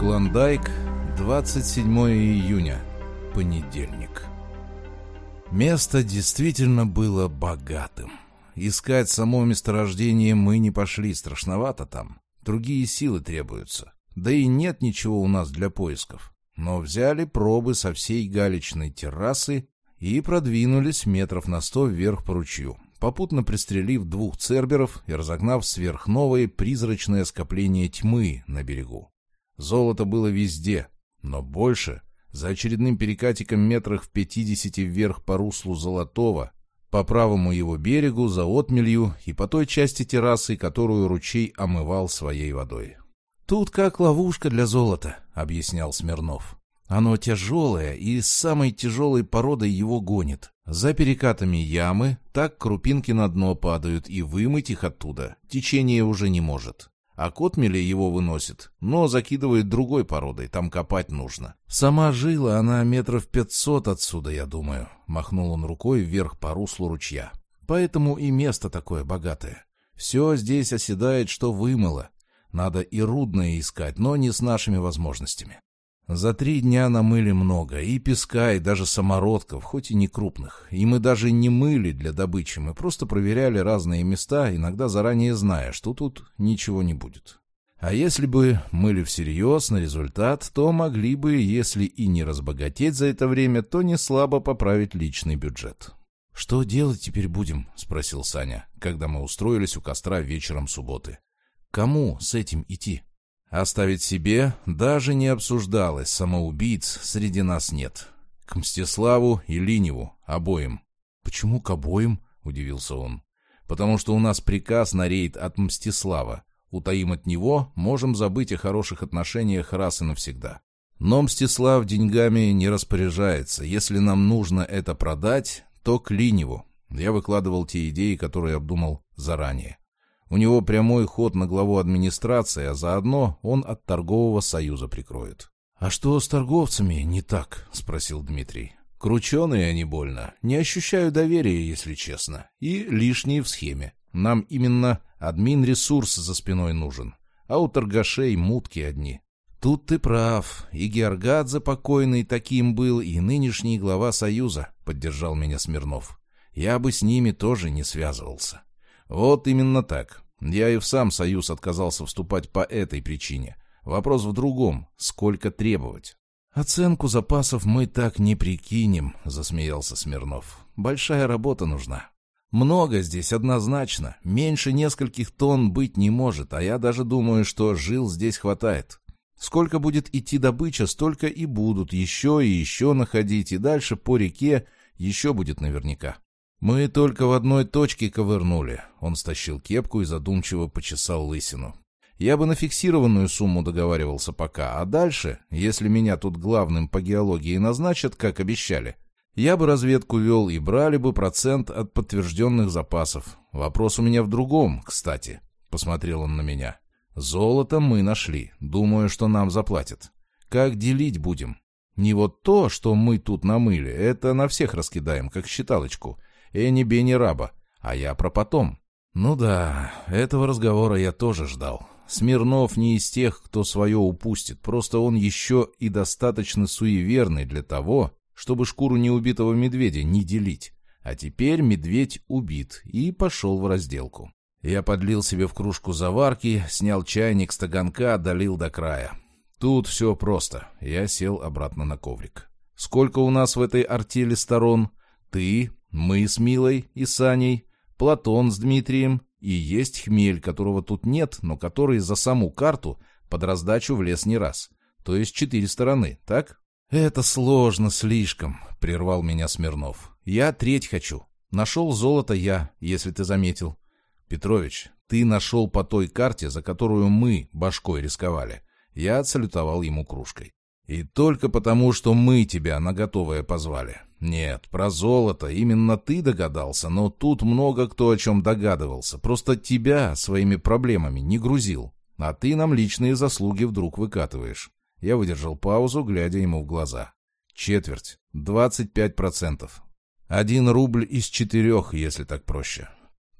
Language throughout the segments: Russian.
Клондайк, 27 июня, понедельник. Место действительно было богатым. Искать само месторождение мы не пошли, страшновато там. Другие силы требуются. Да и нет ничего у нас для поисков. Но взяли пробы со всей галечной террасы и продвинулись метров на 100 вверх по ручью, попутно пристрелив 2 церберов и разогнав сверхновое призрачное скопление тьмы на берегу. Золото было везде, но больше, за очередным перекатиком метрах в 50 вверх по руслу Золотого, по правому его берегу, за отмелью и по той части террасы, которую ручей омывал своей водой. «Тут как ловушка для золота», — объяснял Смирнов. «Оно тяжелое, и с самой тяжелой породой его гонит. За перекатами ямы так крупинки на дно падают, и вымыть их оттуда течение уже не может. А к отмели его выносит, но закидывает другой породой, там копать нужно. Сама жила она метров 500 отсюда, я думаю», — махнул он рукой вверх по руслу ручья. «Поэтому и место такое богатое. Все здесь оседает, что вымыло. Надо и рудное искать, но не с нашими возможностями. За 3 дня намыли много, и песка, и даже самородков, хоть и не крупных. И мы даже не мыли для добычи, мы просто проверяли разные места, иногда заранее зная, что тут ничего не будет. А если бы мыли всерьез на результат, то могли бы, если и не разбогатеть за это время, то не слабо поправить личный бюджет». «Что делать теперь будем?» — спросил Саня, когда мы устроились у костра вечером субботы. «Кому с этим идти?» «Оставить себе даже не обсуждалось, самоубийц среди нас нет. К Мстиславу и Линеву, обоим». «Почему к обоим?» — удивился он. «Потому что у нас приказ на рейд от Мстислава. Утаим от него, можем забыть о хороших отношениях раз и навсегда. Но Мстислав деньгами не распоряжается. Если нам нужно это продать, то к Линеву». Я выкладывал те идеи, которые обдумал заранее. У него прямой ход на главу администрации, а заодно он от торгового союза прикроет. «А что с торговцами не так?» — спросил Дмитрий. «Крученые они больно. Не ощущаю доверия, если честно. И лишние в схеме. Нам именно админ-ресурс за спиной нужен. А у торгашей мутки одни». «Тут ты прав. И Георгадзе покойный таким был, и нынешний глава союза», — поддержал меня Смирнов. «Я бы с ними тоже не связывался». «Вот именно так. Я и в сам союз отказался вступать по этой причине. Вопрос в другом. Сколько требовать?» «Оценку запасов мы так не прикинем», — засмеялся Смирнов. «Большая работа нужна. Много здесь однозначно. Меньше нескольких тонн быть не может, а я даже думаю, что жил здесь хватает. Сколько будет идти добыча, столько и будут еще и еще находить, и дальше по реке еще будет наверняка. Мы только в одной точке ковырнули». Он стащил кепку и задумчиво почесал лысину. «Я бы на фиксированную сумму договаривался пока, а дальше, если меня тут главным по геологии назначат, как обещали, я бы разведку вел и брали бы процент от подтвержденных запасов. Вопрос у меня в другом, кстати», — посмотрел он на меня. «Золото мы нашли, думаю, что нам заплатят. Как делить будем? Не вот то, что мы тут намыли, это на всех раскидаем, как считалочку. Эни бени раба, а я про потом». «Ну да, этого разговора я тоже ждал. Смирнов не из тех, кто свое упустит, просто он еще и достаточно суеверный для того, чтобы шкуру неубитого медведя не делить. А теперь медведь убит и пошел в разделку». Я подлил себе в кружку заварки, снял чайник с таганка, долил до края. Тут все просто. Я сел обратно на коврик. «Сколько у нас в этой артели сторон? Ты, мы с Милой и Саней, Платон с Дмитрием, и есть Хмель, которого тут нет, но который за саму карту под раздачу влез не раз. То есть 4 стороны, так?» «Это сложно слишком», — прервал меня Смирнов. «Я треть хочу. Нашел золото я, если ты заметил». «Петрович, ты нашел по той карте, за которую мы башкой рисковали». Я отсалютовал ему кружкой. «И только потому, что мы тебя на готовое позвали. Нет, про золото именно ты догадался, но тут много кто о чем догадывался. Просто тебя своими проблемами не грузил. А ты нам личные заслуги вдруг выкатываешь». Я выдержал паузу, глядя ему в глаза. «Четверть. 25%. 1 рубль из 4, если так проще».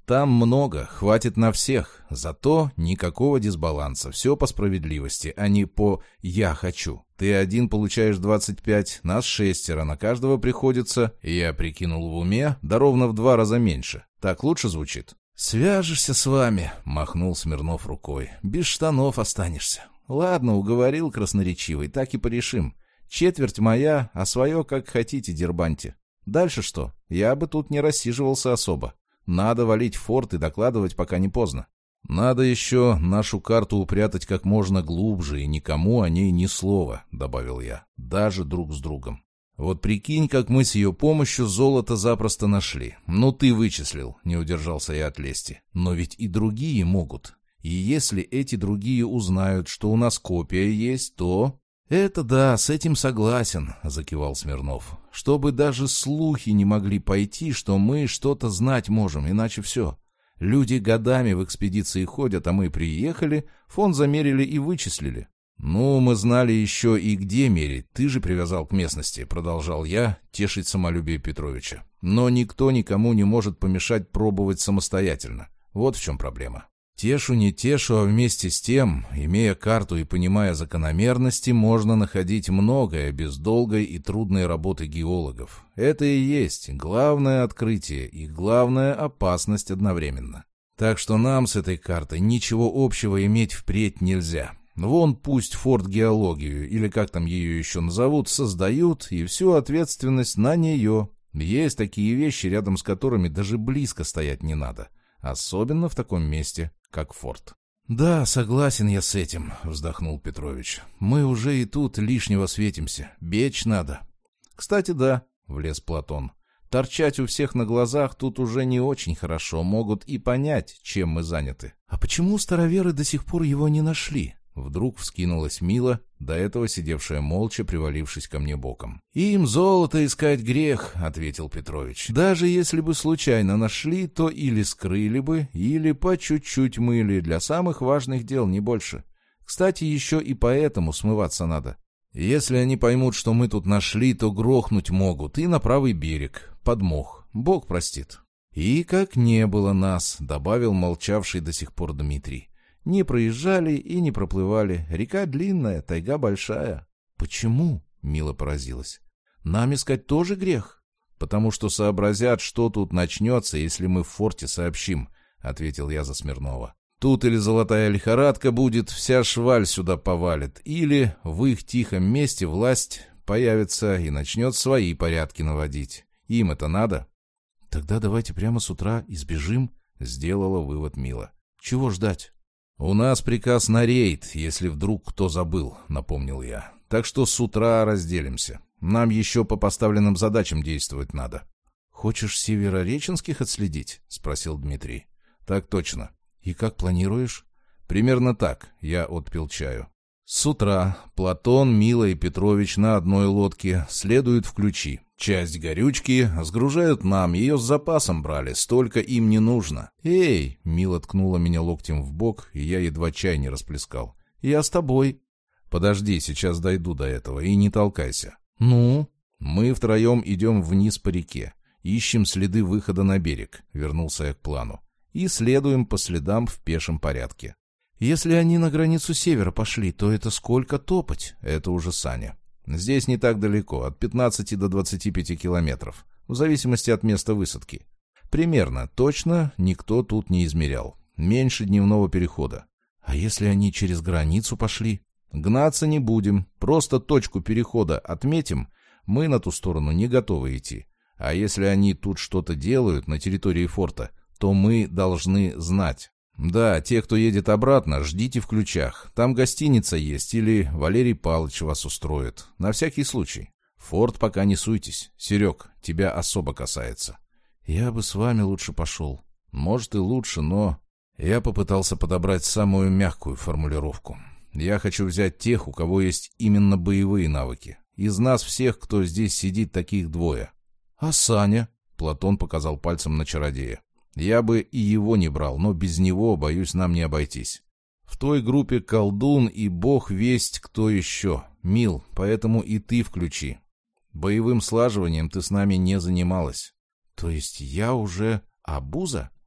Там много, хватит на всех. Зато никакого дисбаланса. Все по справедливости, а не по «я хочу». Ты один получаешь 25, нас 6, на каждого приходится, я прикинул в уме, да ровно в 2 раза меньше. Так лучше звучит? «Свяжешься с вами», — махнул Смирнов рукой. «Без штанов останешься». «Ладно, уговорил красноречивый, так и порешим. Четверть моя, а свое как хотите дербаньте. Дальше что? Я бы тут не рассиживался особо. Надо валить в форт и докладывать, пока не поздно. Надо еще нашу карту упрятать как можно глубже и никому о ней ни слова», — добавил я, — «даже друг с другом. Вот прикинь, как мы с ее помощью золото запросто нашли. Ну ты вычислил», — не удержался я от лести. «Но ведь и другие могут. И если эти другие узнают, что у нас копия есть, то...» «Это да, с этим согласен», — закивал Смирнов. «Чтобы даже слухи не могли пойти, что мы что-то знать можем, иначе все. Люди годами в экспедиции ходят, а мы приехали, фон замерили и вычислили». «Ну, мы знали еще и где мерить, ты же привязал к местности», — продолжал я тешить самолюбие Петровича. «Но никто никому не может помешать пробовать самостоятельно. Вот в чем проблема». Тешу не тешу, а вместе с тем, имея карту и понимая закономерности, можно находить многое без долгой и трудной работы геологов. Это и есть главное открытие и главная опасность одновременно. Так что нам с этой картой ничего общего иметь впредь нельзя. Вон пусть форт-геологию, или как там ее еще назовут, создают, и всю ответственность на нее. Есть такие вещи, рядом с которыми даже близко стоять не надо. Особенно в таком месте, как форт. «Да, согласен я с этим», — вздохнул Петрович. «Мы уже и тут лишнего светимся. Бечь надо». «Кстати, да», — влез Платон. «Торчать у всех на глазах тут уже не очень хорошо. Могут и понять, чем мы заняты». «А почему староверы до сих пор его не нашли?» Вдруг вскинулась Мила, до этого сидевшая молча, привалившись ко мне боком. «Им золото искать грех», — ответил Петрович. «Даже если бы случайно нашли, то или скрыли бы, или по чуть-чуть мыли, для самых важных дел, не больше. Кстати, еще и поэтому смываться надо. Если они поймут, что мы тут нашли, то грохнуть могут, и на правый берег, подмох, Бог простит». «И как не было нас», — добавил молчавший до сих пор Дмитрий. «Не проезжали и не проплывали. Река длинная, тайга большая». «Почему?» — Мила поразилась. «Нам искать тоже грех?» «Потому что сообразят, что тут начнется, если мы в форте сообщим», — ответил я за Смирнова. «Тут или золотая лихорадка будет, вся шваль сюда повалит, или в их тихом месте власть появится и начнет свои порядки наводить. Им это надо?» «Тогда давайте прямо с утра избежим», — сделала вывод Мила. «Чего ждать?» «У нас приказ на рейд, если вдруг кто забыл», — напомнил я. «Так что с утра разделимся. Нам еще по поставленным задачам действовать надо». «Хочешь северореченских отследить?» — спросил Дмитрий. «Так точно. И как планируешь?» «Примерно так», — я отпил чаю. «С утра Платон, Мила и Петрович на одной лодке следуют в ключи. Часть горючки сгружают нам, ее с запасом брали, столько им не нужно». «Эй!» — Мила ткнула меня локтем в бок, и я едва чай не расплескал. «Я с тобой». «Подожди, сейчас дойду до этого, и не толкайся». «Ну?» «Мы втроем идем вниз по реке, ищем следы выхода на берег», — вернулся я к плану, «и следуем по следам в пешем порядке». «Если они на границу севера пошли, то это сколько топать?» «Это уже Саня. Здесь не так далеко, от 15 до 25 километров, в зависимости от места высадки. Примерно, точно никто тут не измерял. Меньше дневного перехода». «А если они через границу пошли?» «Гнаться не будем, просто точку перехода отметим, мы на ту сторону не готовы идти. А если они тут что-то делают на территории форта, то мы должны знать». «Да, те, кто едет обратно, ждите в ключах. Там гостиница есть, или Валерий Павлович вас устроит. На всякий случай. Форт пока не суйтесь. Серег, тебя особо касается». «Я бы с вами лучше пошел». «Может и лучше, но...» Я попытался подобрать самую мягкую формулировку. «Я хочу взять тех, у кого есть именно боевые навыки. Из нас всех, кто здесь сидит, таких 2. «А Саня?» — Платон показал пальцем на чародея. «Я бы и его не брал, но без него, боюсь, нам не обойтись. В той группе колдун и бог весть кто еще. Мил, поэтому и ты включи. Боевым слаживанием ты с нами не занималась». «То есть я уже обуза?»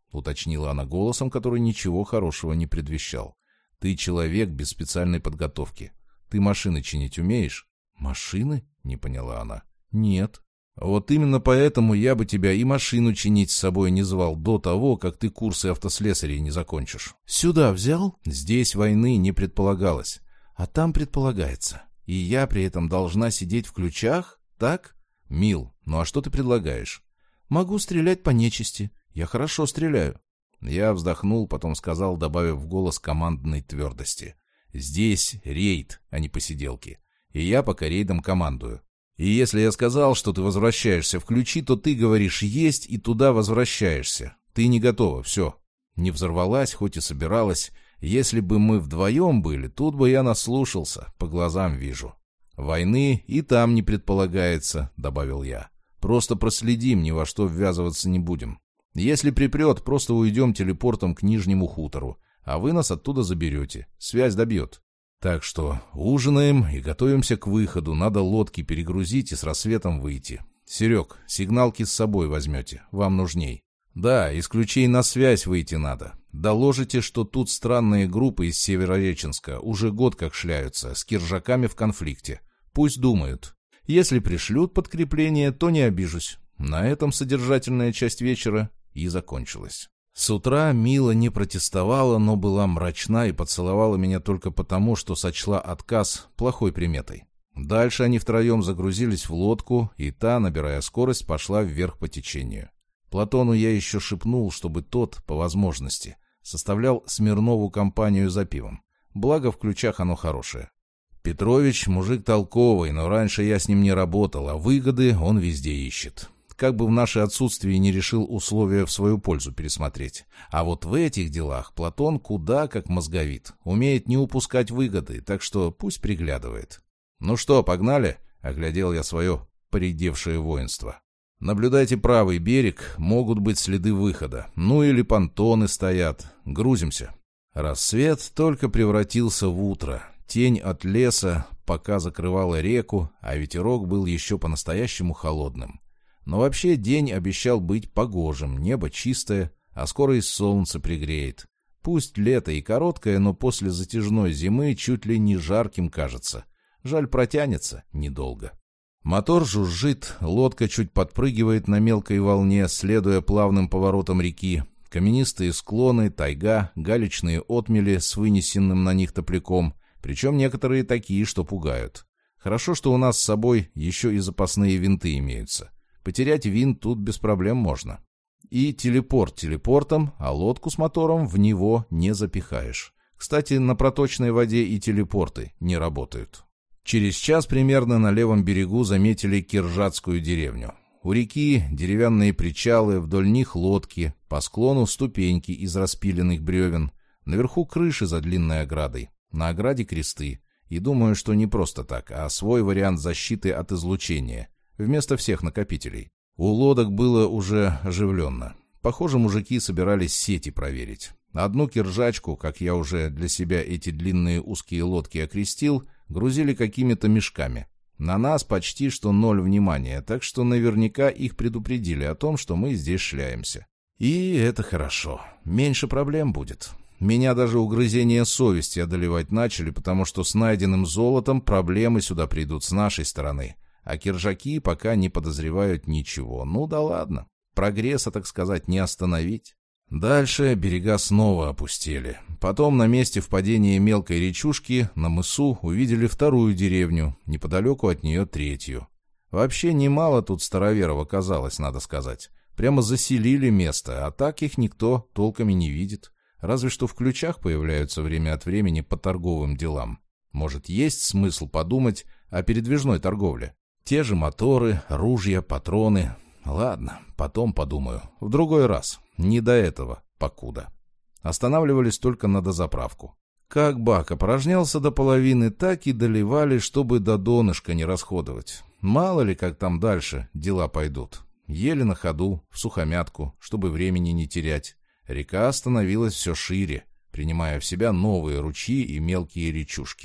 — уточнила она голосом, который ничего хорошего не предвещал. «Ты человек без специальной подготовки. Ты машины чинить умеешь?» «Машины?» — не поняла она. «Нет». «Вот именно поэтому я бы тебя и машину чинить с собой не звал до того, как ты курсы автослесарей не закончишь. Сюда взял? Здесь войны не предполагалось. А там предполагается. И я при этом должна сидеть в ключах? Так? Мил, ну а что ты предлагаешь?» «Могу стрелять по нечисти. Я хорошо стреляю». Я вздохнул, потом сказал, добавив в голос командной твердости. «Здесь рейд, а не посиделки. И я пока рейдом командую. И если я сказал, что ты возвращаешься в ключи, то ты говоришь «есть» и туда возвращаешься. Ты не готова, все. Не взорвалась, хоть и собиралась. Если бы мы вдвоем были, тут бы я наслушался, по глазам вижу. Войны и там не предполагается», — добавил я. «Просто проследим, ни во что ввязываться не будем. Если припрет, просто уйдем телепортом к Нижнему хутору, а вы нас оттуда заберете. Связь добьет. Так что ужинаем и готовимся к выходу. Надо лодки перегрузить и с рассветом выйти. Серег, сигналки с собой возьмете. Вам нужней. Да, из ключей на связь выйти надо. Доложите, что тут странные группы из Северореченска уже год как шляются, с киржаками в конфликте. Пусть думают. Если пришлют подкрепление, то не обижусь». На этом содержательная часть вечера и закончилась. С утра Мила не протестовала, но была мрачна и поцеловала меня только потому, что сочла отказ плохой приметой. Дальше они втроем загрузились в лодку, и та, набирая скорость, пошла вверх по течению. Платону я еще шепнул, чтобы тот, по возможности, составлял Смирнову компанию за пивом. Благо, в ключах оно хорошее. Петрович мужик толковый, но раньше я с ним не работал, а выгоды он везде ищет. Как бы в наше отсутствие не решил условия в свою пользу пересмотреть. А вот в этих делах Платон куда как мозговит. Умеет не упускать выгоды, так что пусть приглядывает. «Ну что, погнали?» — оглядел я свое поредевшее воинство. «Наблюдайте правый берег, могут быть следы выхода. Ну или понтоны стоят. Грузимся». Рассвет только превратился в утро. Тень от леса пока закрывала реку, а ветерок был еще по-настоящему холодным. Но вообще день обещал быть погожим, небо чистое, а скоро и солнце пригреет. Пусть лето и короткое, но после затяжной зимы чуть ли не жарким кажется. Жаль, протянется недолго. Мотор жужжит, лодка чуть подпрыгивает на мелкой волне, следуя плавным поворотам реки. Каменистые склоны, тайга, галечные отмели с вынесенным на них топляком, причем некоторые такие, что пугают. Хорошо, что у нас с собой еще и запасные винты имеются. Потерять винт тут без проблем можно. И телепорт телепортом, а лодку с мотором в него не запихаешь. Кстати, на проточной воде и телепорты не работают. Через час примерно на левом берегу заметили киржатскую деревню. У реки деревянные причалы, вдоль них лодки, по склону ступеньки из распиленных бревен, наверху крыши за длинной оградой, на ограде кресты. И думаю, что не просто так, а свой вариант защиты от излучения, вместо всех накопителей. У лодок было уже оживленно. Похоже, мужики собирались сети проверить. Одну киржачку, как я уже для себя эти длинные узкие лодки окрестил, грузили какими-то мешками. На нас почти что 0 внимания, так что наверняка их предупредили о том, что мы здесь шляемся. И это хорошо. Меньше проблем будет. Меня даже угрызения совести одолевать начали, потому что с найденным золотом проблемы сюда придут с нашей стороны. А киржаки пока не подозревают ничего. Ну да ладно. Прогресса, так сказать, не остановить. Дальше берега снова опустели. Потом на месте впадения мелкой речушки на мысу увидели вторую деревню, неподалеку от нее третью. Вообще немало тут староверов оказалось, надо сказать. Прямо заселили место, а так их никто толком и не видит. Разве что в ключах появляются время от времени по торговым делам. Может, есть смысл подумать о передвижной торговле? Те же моторы, ружья, патроны. Ладно, потом подумаю. В другой раз. Не до этого, покуда. Останавливались только на дозаправку. Как бак опорожнялся до половины, так и доливали, чтобы до донышка не расходовать. Мало ли, как там дальше дела пойдут. Ели на ходу, в сухомятку, чтобы времени не терять. Река становилась все шире, принимая в себя новые ручьи и мелкие речушки.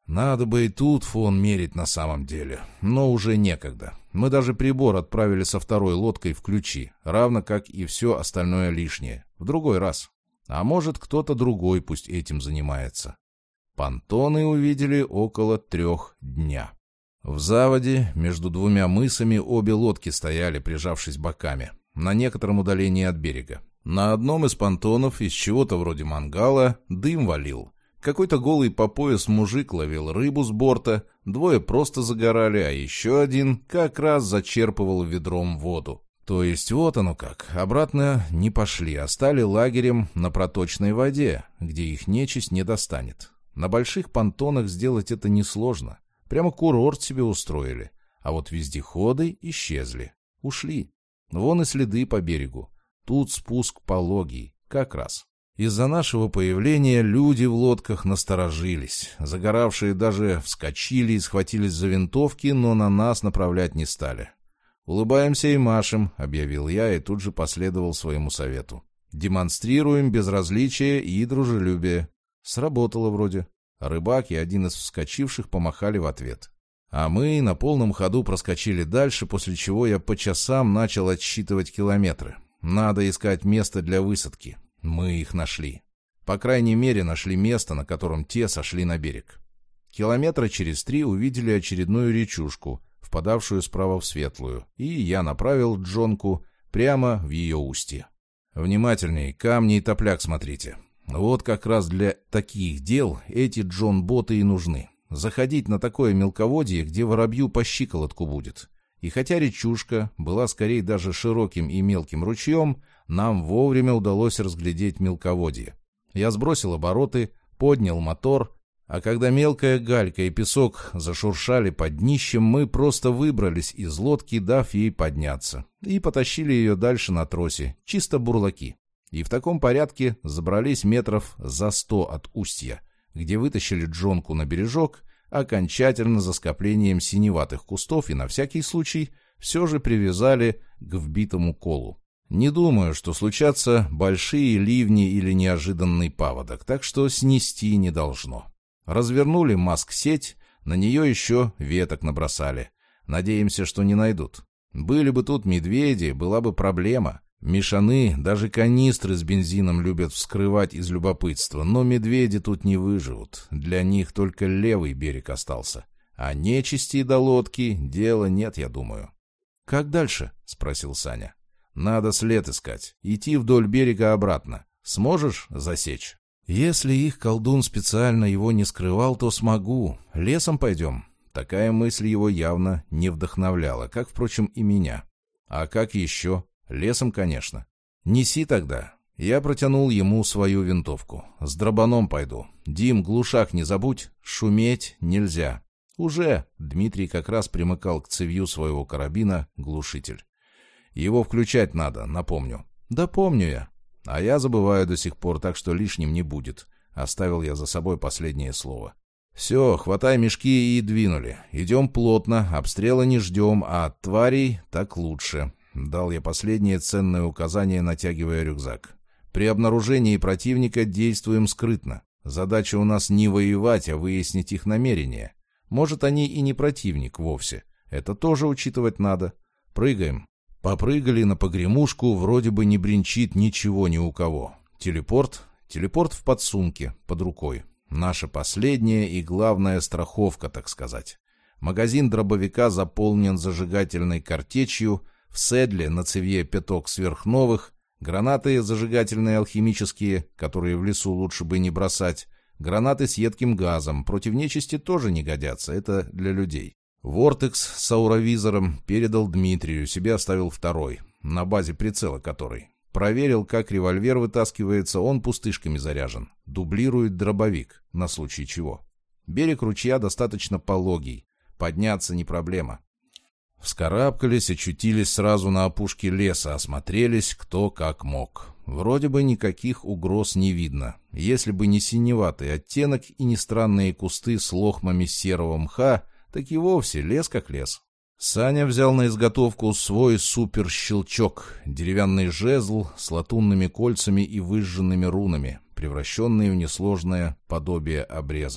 Надо бы и тут фон мерить на самом деле, но уже некогда. Мы даже прибор отправили со второй лодкой в ключи, равно как и все остальное лишнее, в другой раз. А может, кто-то другой пусть этим занимается. Понтоны увидели около 3 дня. В заводе между двумя мысами обе лодки стояли, прижавшись боками, на некотором удалении от берега. На одном из понтонов из чего-то вроде мангала дым валил. Какой-то голый по пояс мужик ловил рыбу с борта, 2 просто загорали, а еще один как раз зачерпывал ведром воду. То есть вот оно как, обратно не пошли, а стали лагерем на проточной воде, где их нечисть не достанет. На больших понтонах сделать это несложно, прямо курорт себе устроили, а вот вездеходы исчезли, ушли. Вон и следы по берегу, тут спуск пологий, как раз. Из-за нашего появления люди в лодках насторожились. Загоравшие даже вскочили и схватились за винтовки, но на нас направлять не стали. «Улыбаемся и машем», — объявил я и тут же последовал своему совету. «Демонстрируем безразличие и дружелюбие». Сработало вроде. Рыбак и один из вскочивших помахали в ответ. А мы на полном ходу проскочили дальше, после чего я по часам начал отсчитывать километры. Надо искать место для высадки. Мы их нашли. По крайней мере, нашли место, на котором те сошли на берег. Километра через 3 увидели очередную речушку, впадавшую справа в Светлую, и я направил джонку прямо в ее устье. Внимательней, камни и топляк смотрите. Вот как раз для таких дел эти джон-боты и нужны. Заходить на такое мелководье, где воробью по щиколотку будет. И хотя речушка была скорее даже широким и мелким ручьем, нам вовремя удалось разглядеть мелководье. Я сбросил обороты, поднял мотор, а когда мелкая галька и песок зашуршали под днищем, мы просто выбрались из лодки, дав ей подняться, и потащили ее дальше на тросе, чисто бурлаки. И в таком порядке забрались метров за 100 от устья, где вытащили джонку на бережок, окончательно за скоплением синеватых кустов и на всякий случай все же привязали к вбитому колу. Не думаю, что случатся большие ливни или неожиданный паводок, так что снести не должно. Развернули маск-сеть, на нее еще веток набросали. Надеемся, что не найдут. Были бы тут медведи, была бы проблема. Мишаны даже канистры с бензином любят вскрывать из любопытства, но медведи тут не выживут. Для них только левый берег остался. А нечисти до лодки дела нет, я думаю. «Как дальше?» — спросил Саня. «Надо след искать. Идти вдоль берега обратно. Сможешь засечь?» «Если их колдун специально его не скрывал, то смогу. Лесом пойдем». Такая мысль его явно не вдохновляла, как, впрочем, и меня. «А как еще?» «Лесом, конечно». «Неси тогда». Я протянул ему свою винтовку. «С дробаном пойду. Дим, глушак не забудь. Шуметь нельзя». «Уже». Дмитрий как раз примыкал к цевью своего карабина глушитель. «Его включать надо, напомню». «Да помню я». «А я забываю до сих пор, так что лишним не будет». Оставил я за собой последнее слово. «Все, хватай мешки и двинули. Идем плотно, обстрела не ждем, а от тварей так лучше». Дал я последнее ценное указание, натягивая рюкзак. «При обнаружении противника действуем скрытно. Задача у нас не воевать, а выяснить их намерения. Может, они и не противник вовсе. Это тоже учитывать надо. Прыгаем». Попрыгали на погремушку, вроде бы не бренчит ничего ни у кого. Телепорт в подсумке, под рукой. Наша последняя и главная страховка, так сказать. Магазин дробовика заполнен зажигательной картечью, в седле на цевье пяток сверхновых, гранаты зажигательные алхимические, которые в лесу лучше бы не бросать, гранаты с едким газом, против нечисти тоже не годятся, это для людей. Вортекс с ауровизором передал Дмитрию, себе оставил второй, на базе прицела который. Проверил, как револьвер вытаскивается, он пустышками заряжен. Дублирует дробовик, на случай чего. Берег ручья достаточно пологий, подняться не проблема. Вскарабкались, очутились сразу на опушке леса, осмотрелись кто как мог. Вроде бы никаких угроз не видно, если бы не синеватый оттенок и не странные кусты с лохмами серого мха, так и вовсе лес как лес. Саня взял на изготовку свой суперщелчок, деревянный жезл с латунными кольцами и выжженными рунами, превращенный в несложное подобие обреза.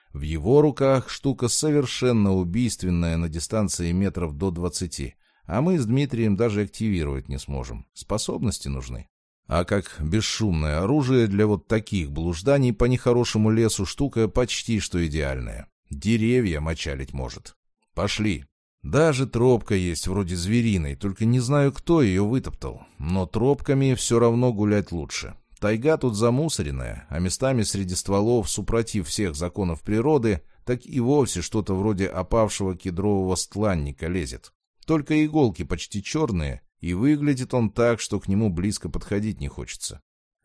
В его руках штука совершенно убийственная на дистанции метров до 20, а мы с Дмитрием даже активировать не сможем. Способности нужны. А как бесшумное оружие для вот таких блужданий по нехорошему лесу штука почти что идеальная. Деревья мочалить может. Пошли. Даже тропка есть вроде звериной, только не знаю, кто ее вытоптал. Но тропками все равно гулять лучше. Тайга тут замусоренная, а местами среди стволов, супротив всех законов природы, так и вовсе что-то вроде опавшего кедрового стланника лезет. Только иголки почти черные, и выглядит он так, что к нему близко подходить не хочется.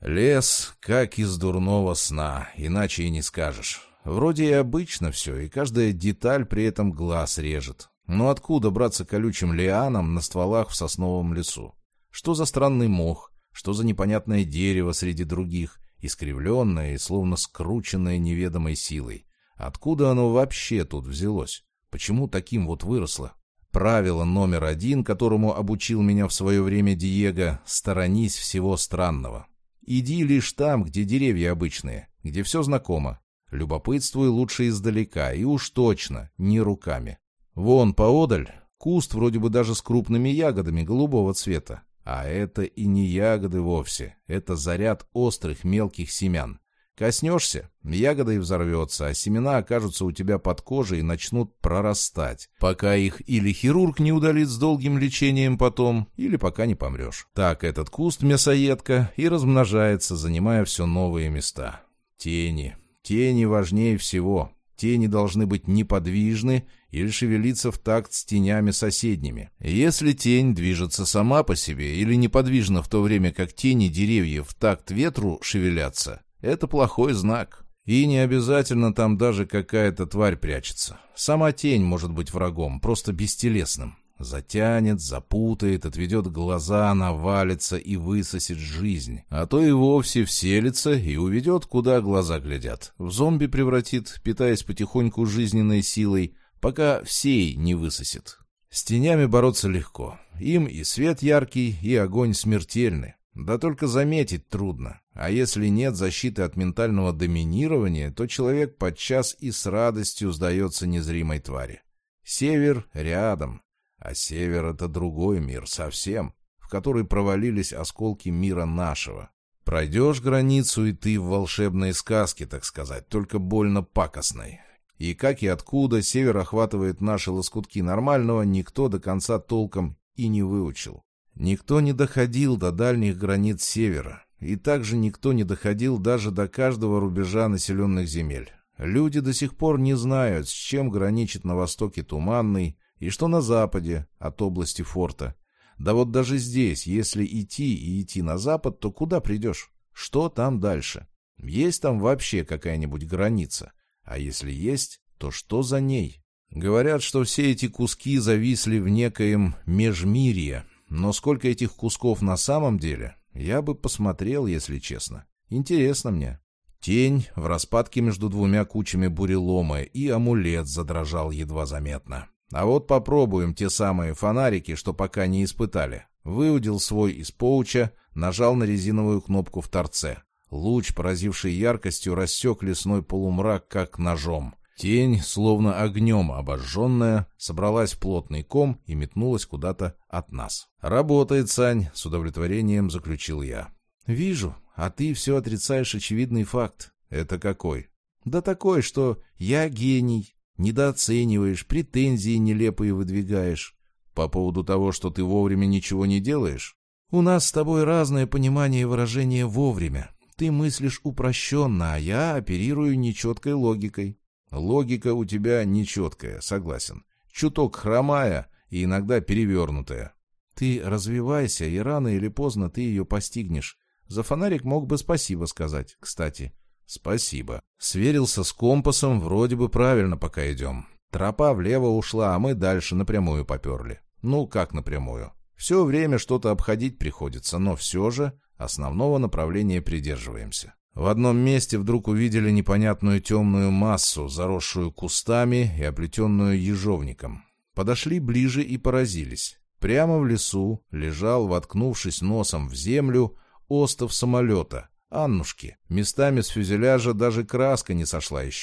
Лес как из дурного сна, иначе и не скажешь. Вроде и обычно все, и каждая деталь при этом глаз режет. Но откуда браться колючим лианам на стволах в сосновом лесу? Что за странный мох? Что за непонятное дерево среди других, искривленное и словно скрученное неведомой силой? Откуда оно вообще тут взялось? Почему таким вот выросло? Правило номер 1, которому обучил меня в свое время Диего: сторонись всего странного. Иди лишь там, где деревья обычные, где все знакомо. Любопытствуй лучше издалека, и уж точно не руками. Вон поодаль куст вроде бы даже с крупными ягодами голубого цвета. А это и не ягоды вовсе, это заряд острых мелких семян. Коснешься, ягода и взорвется, а семена окажутся у тебя под кожей и начнут прорастать, пока их или хирург не удалит с долгим лечением потом, или пока не помрешь. Так этот куст мясоедка и размножается, занимая все новые места. Тени. Тени важнее всего. Тени должны быть неподвижны или шевелиться в такт с тенями соседними. Если тень движется сама по себе или неподвижна в то время, как тени деревьев в такт ветру шевелятся, это плохой знак. И не обязательно там даже какая-то тварь прячется. Сама тень может быть врагом, просто бестелесным. Затянет, запутает, отведет глаза, навалится и высосет жизнь. А то и вовсе вселится и уведет, куда глаза глядят. В зомби превратит, питаясь потихоньку жизненной силой, пока всей не высосет. С тенями бороться легко. Им и свет яркий, и огонь смертельный. Да только заметить трудно. А если нет защиты от ментального доминирования, то человек подчас и с радостью сдается незримой твари. Север рядом. А север — это другой мир совсем, в который провалились осколки мира нашего. Пройдешь границу, и ты в волшебной сказке, так сказать, только больно пакостной. И как и откуда север охватывает наши лоскутки нормального, никто до конца толком и не выучил. Никто не доходил до дальних границ севера, и также никто не доходил даже до каждого рубежа населенных земель. Люди до сих пор не знают, с чем граничит на востоке Туманный, и что на западе от области форта. Да вот даже здесь, если идти на запад, то куда придешь? Что там дальше? Есть там вообще какая-нибудь граница? А если есть, то что за ней? Говорят, что все эти куски зависли в некоем межмирье, но сколько этих кусков на самом деле, я бы посмотрел, если честно. Интересно мне. Тень в распадке между двумя кучами бурелома, и амулет задрожал едва заметно. А вот попробуем те самые фонарики, что пока не испытали. Выудил свой из поуча, нажал на резиновую кнопку в торце. Луч, поразивший яркостью, рассек лесной полумрак, как ножом. Тень, словно огнем обожженная, собралась в плотный ком и метнулась куда-то от нас. «Работает, Сань», — с удовлетворением заключил я. «Вижу, а ты все отрицаешь очевидный факт». «Это какой?» «Да такой, что я гений. Недооцениваешь, претензии нелепые выдвигаешь. По поводу того, что ты вовремя ничего не делаешь? У нас с тобой разное понимание выражения «вовремя». Ты мыслишь упрощенно, а я оперирую нечеткой логикой. Логика у тебя нечеткая, согласен. Чуток хромая и иногда перевернутая. Ты развивайся, и рано или поздно ты ее постигнешь. За фонарик мог бы спасибо сказать, кстати. «Спасибо». Сверился с компасом, вроде бы правильно пока идем. Тропа влево ушла, а мы дальше напрямую поперли. Ну, как напрямую? Все время что-то обходить приходится, но все же основного направления придерживаемся. В одном месте вдруг увидели непонятную темную массу, заросшую кустами и оплетенную ежовником. Подошли ближе и поразились. Прямо в лесу лежал, воткнувшись носом в землю, остов самолета. Аннушки. Местами с фюзеляжа даже краска не сошла еще.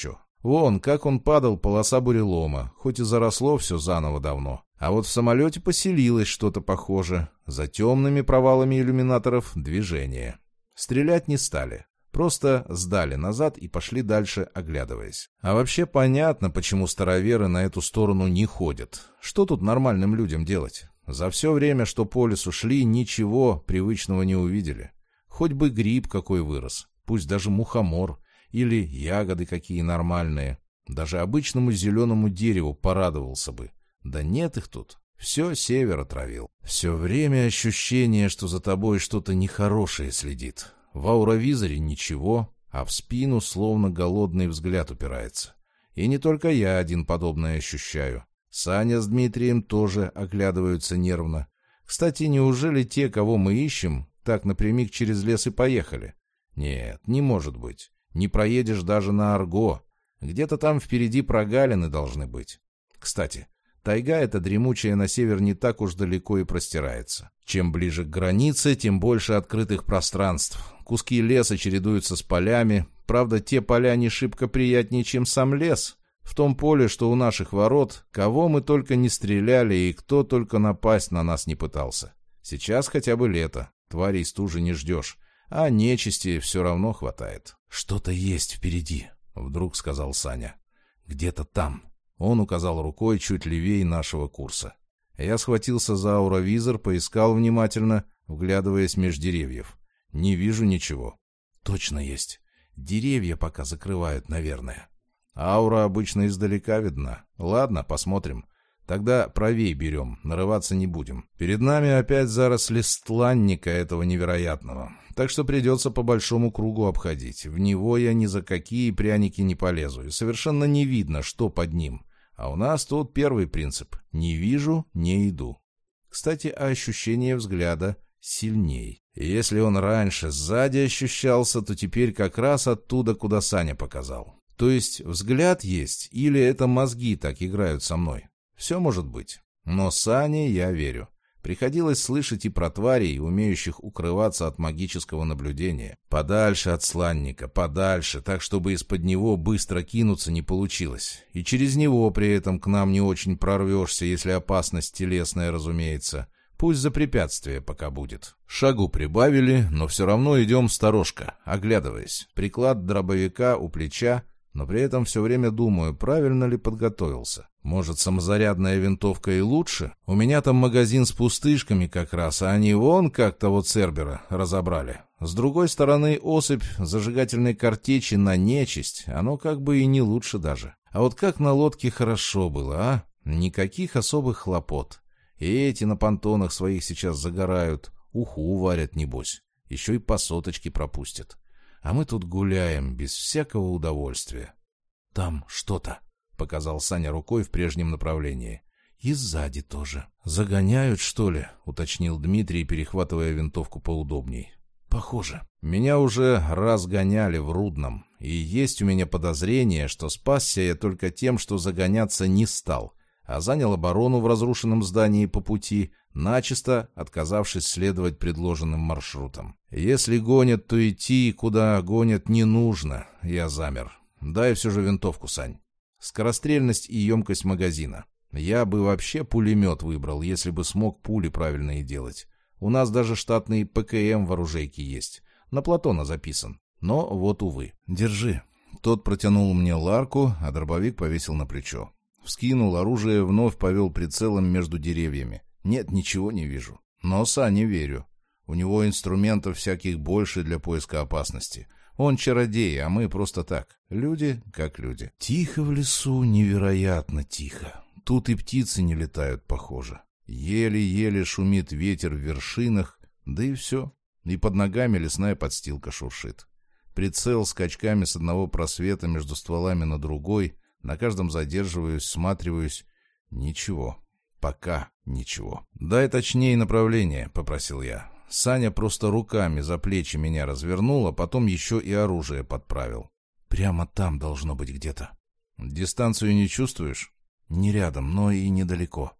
Вон, как он падал, полоса бурелома, хоть и заросло все заново давно. А вот в самолете поселилось что-то похоже. За темными провалами иллюминаторов движение. Стрелять не стали. Просто сдали назад и пошли дальше, оглядываясь. А вообще понятно, почему староверы на эту сторону не ходят. Что тут нормальным людям делать? За все время, что по лесу шли, ничего привычного не увидели. Хоть бы гриб какой вырос, пусть даже мухомор, или ягоды какие нормальные. Даже обычному зеленому дереву порадовался бы. Да нет их тут. Все север отравил. Все время ощущение, что за тобой что-то нехорошее следит. В ауровизоре ничего, а в спину словно голодный взгляд упирается. И не только я один подобное ощущаю. Саня с Дмитрием тоже оглядываются нервно. Кстати, неужели те, кого мы ищем, так напрямик через лес и поехали? Нет, не может быть. Не проедешь даже на Арго. Где-то там впереди прогалины должны быть. Кстати, тайга эта дремучая на север не так уж далеко и простирается. Чем ближе к границе, тем больше открытых пространств. Куски леса чередуются с полями. Правда, те поля не шибко приятнее, чем сам лес. В том поле, что у наших ворот, кого мы только не стреляли и кто только напасть на нас не пытался. Сейчас хотя бы лето. Тварей стужи не ждешь. А нечисти все равно хватает. «Что-то есть впереди», — вдруг сказал Саня. «Где-то там». Он указал рукой чуть левее нашего курса. Я схватился за ауровизор, поискал внимательно, вглядываясь меж деревьев. Не вижу ничего. Точно есть. Деревья пока закрывают, наверное. Аура обычно издалека видна. Ладно, посмотрим. Тогда правей берем, нарываться не будем. Перед нами опять заросли стланника этого невероятного. Так что придется по большому кругу обходить. В него я ни за какие пряники не полезу. И совершенно не видно, что под ним. А у нас тут первый принцип. Не вижу, не иду. Кстати, ощущение взгляда сильней. И если он раньше сзади ощущался, то теперь как раз оттуда, куда Саня показал. То есть взгляд есть, или это мозги так играют со мной? Все может быть. Но Сане я верю. Приходилось слышать и про тварей, умеющих укрываться от магического наблюдения. Подальше от сланника, подальше, так чтобы из-под него быстро кинуться не получилось. И через него при этом к нам не очень прорвешься, если опасность телесная, разумеется. Пусть за препятствие пока будет. Шагу прибавили, но все равно идем сторожка, оглядываясь. Приклад дробовика у плеча, но при этом все время думаю, правильно ли подготовился. Может, самозарядная винтовка и лучше? У меня там магазин с пустышками как раз, а они вон как того Цербера разобрали. С другой стороны, осыпь зажигательной картечи на нечисть, оно как бы и не лучше даже. А вот как на лодке хорошо было, а? Никаких особых хлопот. И эти на понтонах своих сейчас загорают, уху варят небось. Еще и по соточке пропустят. А мы тут гуляем без всякого удовольствия. Там что-то, — показал Саня рукой в прежнем направлении. И сзади тоже. Загоняют, что ли? — уточнил Дмитрий, перехватывая винтовку поудобней. Похоже. Меня уже раз гоняли в Рудном. И есть у меня подозрение, что спасся я только тем, что загоняться не стал, а занял оборону в разрушенном здании по пути, начисто отказавшись следовать предложенным маршрутам. Если гонят, то идти, куда гонят, не нужно. Я замер. Дай все же винтовку, Сань. Скорострельность и емкость магазина. Я бы вообще пулемет выбрал, если бы смог пули правильные делать. У нас даже штатный ПКМ в оружейке есть. На Платона записан. Но вот, увы. Держи. Тот протянул мне ларку, а дробовик повесил на плечо. Вскинул оружие, вновь повел прицелом между деревьями. Нет, ничего не вижу. Но Сане верю. У него инструментов всяких больше для поиска опасности. Он чародей, а мы просто так. Люди как люди. Тихо в лесу, невероятно тихо. Тут и птицы не летают, похоже. Еле-еле шумит ветер в вершинах, да и все. И под ногами лесная подстилка шуршит. Прицел скачками с одного просвета между стволами на другой. На каждом задерживаюсь, всматриваюсь. Ничего. Пока ничего. «Дай точнее направление», — попросил я. Саня просто руками за плечи меня развернул, а потом еще и оружие подправил. «Прямо там должно быть где-то». «Дистанцию не чувствуешь?» «Не рядом, но и недалеко».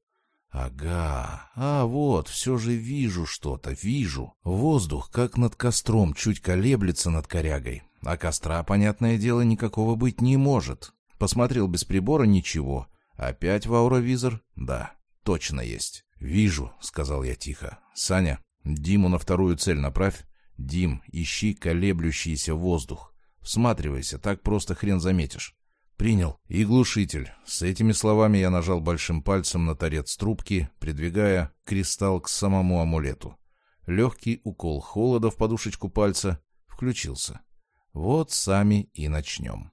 «Ага. А вот, все же вижу что-то, вижу. Воздух, как над костром, чуть колеблется над корягой. А костра, понятное дело, никакого быть не может». Посмотрел без прибора — ничего. Опять в ауровизор? Да, точно есть. «Вижу», — сказал я тихо. «Саня, Диму на вторую цель направь. Дим, ищи колеблющийся воздух. Всматривайся, так просто хрен заметишь». «Принял». «И глушитель». С этими словами я нажал большим пальцем на торец трубки, придвигая кристалл к самому амулету. Легкий укол холода в подушечку пальца. Включился. Вот сами и начнем.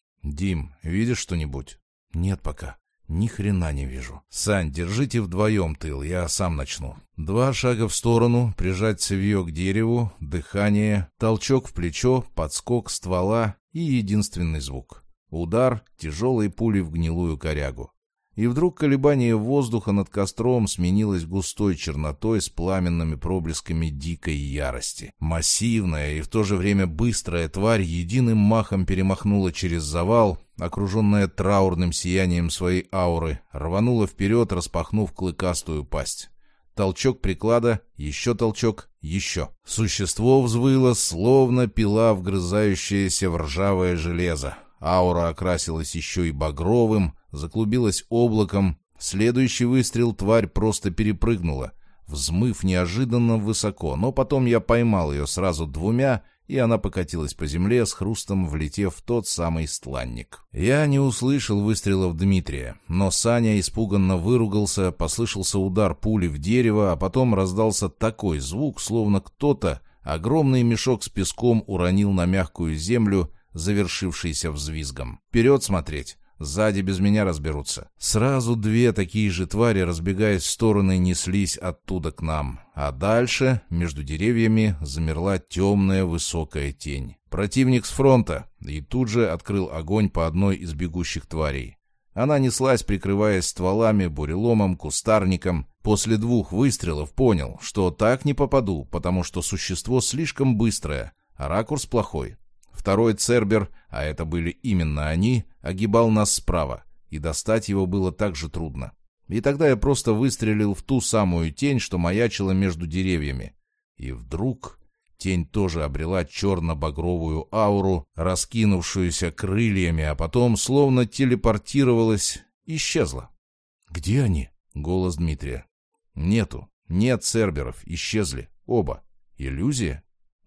«Дим, видишь что-нибудь?» «Нет пока. Ни хрена не вижу». «Сань, держите вдвоем тыл, я сам начну». 2 шага в сторону, прижать цевьё к дереву, дыхание, толчок в плечо, подскок ствола и единственный звук. Удар тяжелой пулей в гнилую корягу. И вдруг колебание воздуха над костром сменилось густой чернотой с пламенными проблесками дикой ярости. Массивная и в то же время быстрая тварь единым махом перемахнула через завал, окруженная траурным сиянием своей ауры, рванула вперед, распахнув клыкастую пасть. Толчок приклада, еще толчок, еще. Существо взвыло, словно пила, вгрызающаяся в ржавое железо. Аура окрасилась еще и багровым, заклубилась облаком. Следующий выстрел тварь просто перепрыгнула, взмыв неожиданно высоко, но потом я поймал ее сразу 2, и она покатилась по земле, с хрустом влетев в тот самый стланник. Я не услышал выстрелов Дмитрия, но Саня испуганно выругался, послышался удар пули в дерево, а потом раздался такой звук, словно кто-то огромный мешок с песком уронил на мягкую землю, завершившийся взвизгом. «Вперед смотреть! Сзади без меня разберутся». Сразу 2 такие же твари, разбегаясь в стороны, неслись оттуда к нам. А дальше, между деревьями, замерла темная высокая тень. Противник с фронта, и тут же открыл огонь по одной из бегущих тварей. Она неслась, прикрываясь стволами, буреломом, кустарником. После 2 выстрелов понял, что так не попаду, потому что существо слишком быстрое, а ракурс плохой. Второй цербер, а это были именно они, огибал нас справа, и достать его было так же трудно. И тогда я просто выстрелил в ту самую тень, что маячила между деревьями. И вдруг тень тоже обрела черно-багровую ауру, раскинувшуюся крыльями, а потом, словно телепортировалась, исчезла. «Где они?» — голос Дмитрия. «Нету. Нет церберов. Исчезли. Оба. Иллюзия?»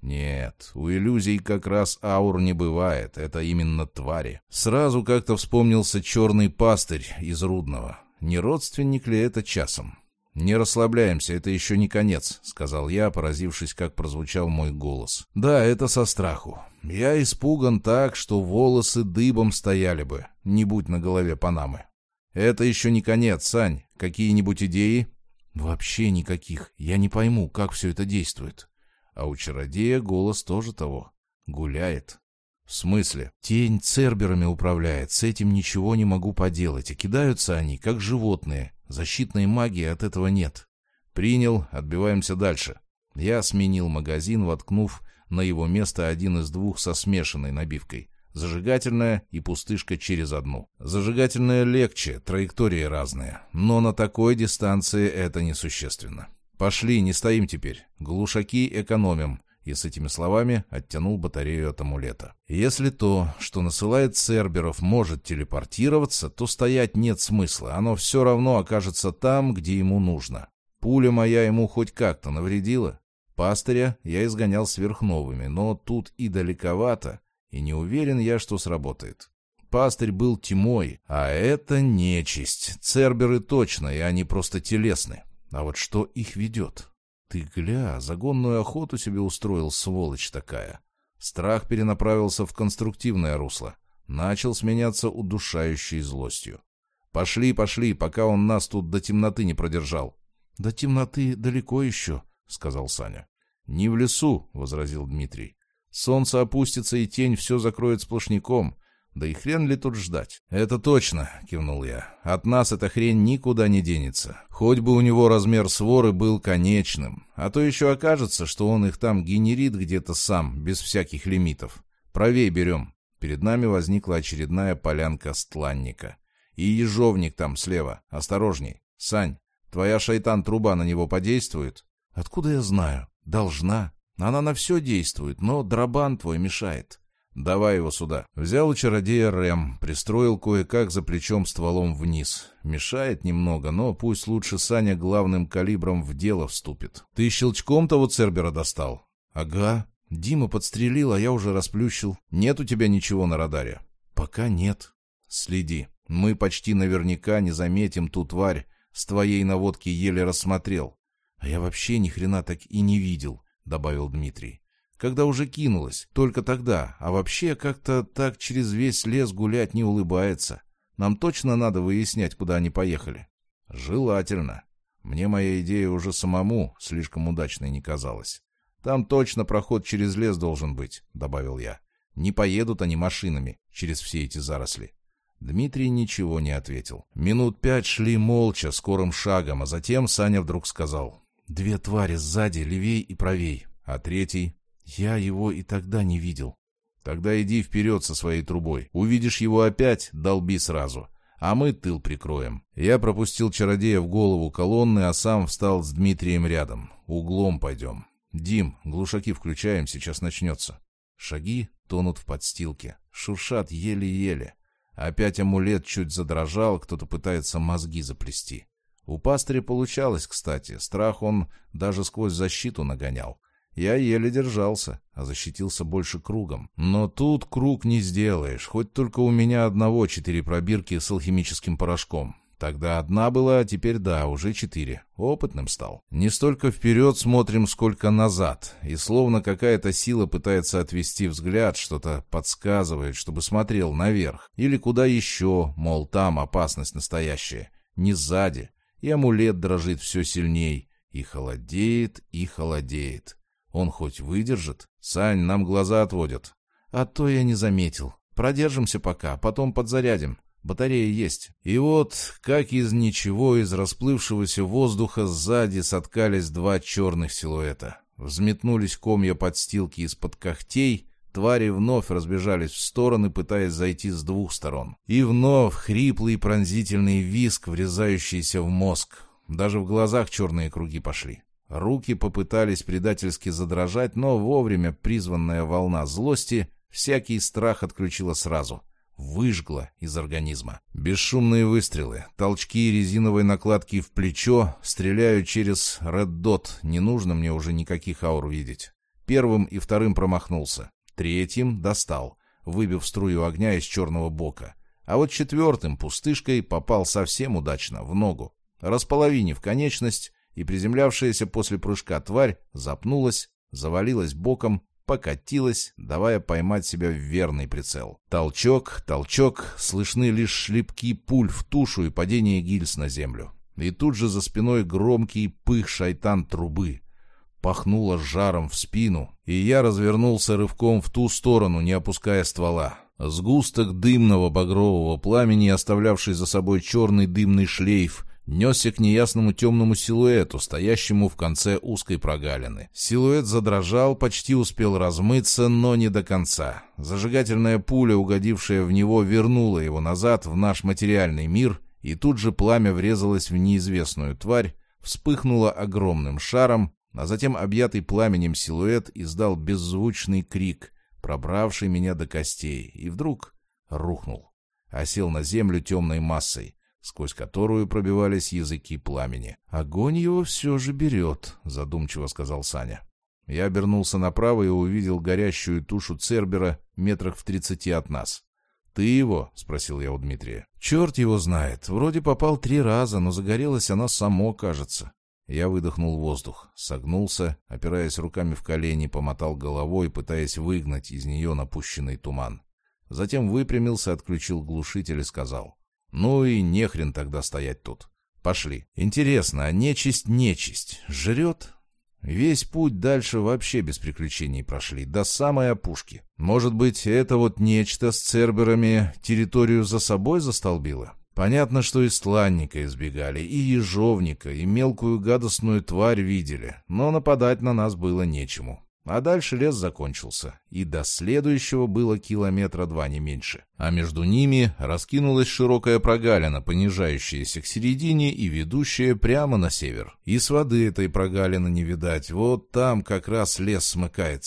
Нет, у иллюзий как раз аур не бывает, это именно твари. Сразу как-то вспомнился черный пастырь из Рудного. Не родственник ли это часом? «Не расслабляемся, это еще не конец», — сказал я, поразившись, как прозвучал мой голос. «Да, это со страху. Я испуган так, что волосы дыбом стояли бы, не будь на голове панамы. Это еще не конец, Сань. Какие-нибудь идеи?» «Вообще никаких. Я не пойму, как все это действует». А у чародея голос тоже того. Гуляет. В смысле? Тень церберами управляет, с этим ничего не могу поделать, и кидаются они, как животные. Защитной магии от этого нет. Принял, отбиваемся дальше. Я сменил магазин, воткнув на его место один из 2 со смешанной набивкой. Зажигательная и пустышка через одну. Зажигательная легче, траектории разные, но на такой дистанции это несущественно. «Пошли, не стоим теперь. Глушаки экономим». И с этими словами оттянул батарею от амулета. Если то, что насылает церберов, может телепортироваться, то стоять нет смысла. Оно все равно окажется там, где ему нужно. Пуля моя ему хоть как-то навредила. Пастыря я изгонял сверхновыми, но тут и далековато, и не уверен я, что сработает. Пастырь был тьмой, а это нечисть. Церберы точно, и они просто телесны. А вот что их ведет? Ты гля, загонную охоту себе устроил, сволочь такая. Страх перенаправился в конструктивное русло. Начал сменяться удушающей злостью. «Пошли, пошли, пока он нас тут до темноты не продержал». «До темноты далеко еще», — сказал Саня. «Не в лесу», — возразил Дмитрий. «Солнце опустится, и тень все закроет сплошняком. Да и хрен ли тут ждать?» «Это точно», — кивнул я. «От нас эта хрень никуда не денется. Хоть бы у него размер своры был конечным. А то еще окажется, что он их там генерит где-то сам, без всяких лимитов. Правей берем». Перед нами возникла очередная полянка стланника. «И ежовник там слева. Осторожней. Сань, твоя шайтан-труба на него подействует?» «Откуда я знаю? Должна. Она на все действует, но дробан твой мешает». «Давай его сюда». Взял у чародея рэм, пристроил кое-как за плечом стволом вниз. Мешает немного, но пусть лучше Саня главным калибром в дело вступит. «Ты щелчком того Цербера достал?» «Ага. Дима подстрелил, а я уже расплющил. Нет у тебя ничего на радаре?» «Пока нет». «Следи. Мы почти наверняка не заметим ту тварь. С твоей наводки еле рассмотрел». «А я вообще ни хрена так и не видел», — добавил Дмитрий. «Когда уже кинулась, только тогда, а вообще как-то так через весь лес гулять не улыбается. Нам точно надо выяснять, куда они поехали». «Желательно. Мне моя идея уже самому слишком удачной не казалась. Там точно проход через лес должен быть», — добавил я. «Не поедут они машинами через все эти заросли». Дмитрий ничего не ответил. Минут 5 шли молча, скорым шагом, а затем Саня вдруг сказал: «2 твари сзади, левей и правей. А третий?» «Я его и тогда не видел». «Тогда иди вперед со своей трубой. Увидишь его опять, долби сразу. А мы тыл прикроем». Я пропустил чародея в голову колонны, а сам встал с Дмитрием рядом. «Углом пойдем. Дим, глушаки включаем, сейчас начнется». Шаги тонут в подстилке, шуршат еле-еле. Опять амулет чуть задрожал, кто-то пытается мозги заплести. У пастыря получалось, кстати. Страх он даже сквозь защиту нагонял. Я еле держался, а защитился больше кругом. Но тут круг не сделаешь, хоть только у меня одного 4 пробирки с алхимическим порошком. Тогда одна была, а теперь да, уже 4. Опытным стал. Не столько вперед смотрим, сколько назад. И словно какая-то сила пытается отвести взгляд, что-то подсказывает, чтобы смотрел наверх. Или куда еще, мол, там опасность настоящая. Не сзади. И амулет дрожит все сильней. И холодеет, и холодеет. Он хоть выдержит? Сань, нам глаза отводят. А то я не заметил. Продержимся пока, потом подзарядим. Батарея есть. И вот, как из ничего, из расплывшегося воздуха сзади соткались 2 черных силуэта. Взметнулись комья подстилки из-под когтей, твари вновь разбежались в стороны, пытаясь зайти с 2 сторон. И вновь хриплый пронзительный визг, врезающийся в мозг. Даже в глазах черные круги пошли. Руки попытались предательски задрожать, но вовремя призванная волна злости всякий страх отключила сразу. Выжгла из организма. Бесшумные выстрелы, толчки резиновой накладки в плечо, стреляю через Red Dot, не нужно мне уже никаких аур видеть. 1-м и 2-м промахнулся. 3-м достал, выбив струю огня из черного бока. А вот 4-м пустышкой попал совсем удачно, в ногу. Располовинив конечность, и приземлявшаяся после прыжка тварь запнулась, завалилась боком, покатилась, давая поймать себя в верный прицел. Толчок, толчок, слышны лишь шлепки пуль в тушу и падение гильз на землю. И тут же за спиной громкий пых шайтан трубы. Пахнуло жаром в спину, и я развернулся рывком в ту сторону, не опуская ствола. Сгусток дымного багрового пламени, оставлявший за собой черный дымный шлейф, несся к неясному темному силуэту, стоящему в конце узкой прогалины. Силуэт задрожал, почти успел размыться, но не до конца. Зажигательная пуля, угодившая в него, вернула его назад в наш материальный мир, и тут же пламя врезалось в неизвестную тварь, вспыхнуло огромным шаром, а затем объятый пламенем силуэт издал беззвучный крик, пробравший меня до костей, и вдруг рухнул, осел на землю темной массой, сквозь которую пробивались языки пламени. «Огонь его все же берет», — задумчиво сказал Саня. Я обернулся направо и увидел горящую тушу Цербера метрах в 30 от нас. «Ты его?» — спросил я у Дмитрия. «Черт его знает. Вроде попал 3 раза, но загорелось оно само, кажется». Я выдохнул воздух, согнулся, опираясь руками в колени, помотал головой, пытаясь выгнать из нее напущенный туман. Затем выпрямился, отключил глушитель и сказал: «Ну и нехрен тогда стоять тут. Пошли. Интересно, а нечисть жрет?» Весь путь дальше вообще без приключений прошли, до самой опушки. Может быть, это вот нечто с церберами территорию за собой застолбило? Понятно, что и стланника избегали, и ежовника, и мелкую гадостную тварь видели, но нападать на нас было нечему. А дальше лес закончился, и до следующего было 2 километра не меньше. А между ними раскинулась широкая прогалина, понижающаяся к середине и ведущая прямо на север. И с воды этой прогалины не видать, вот там как раз лес смыкается.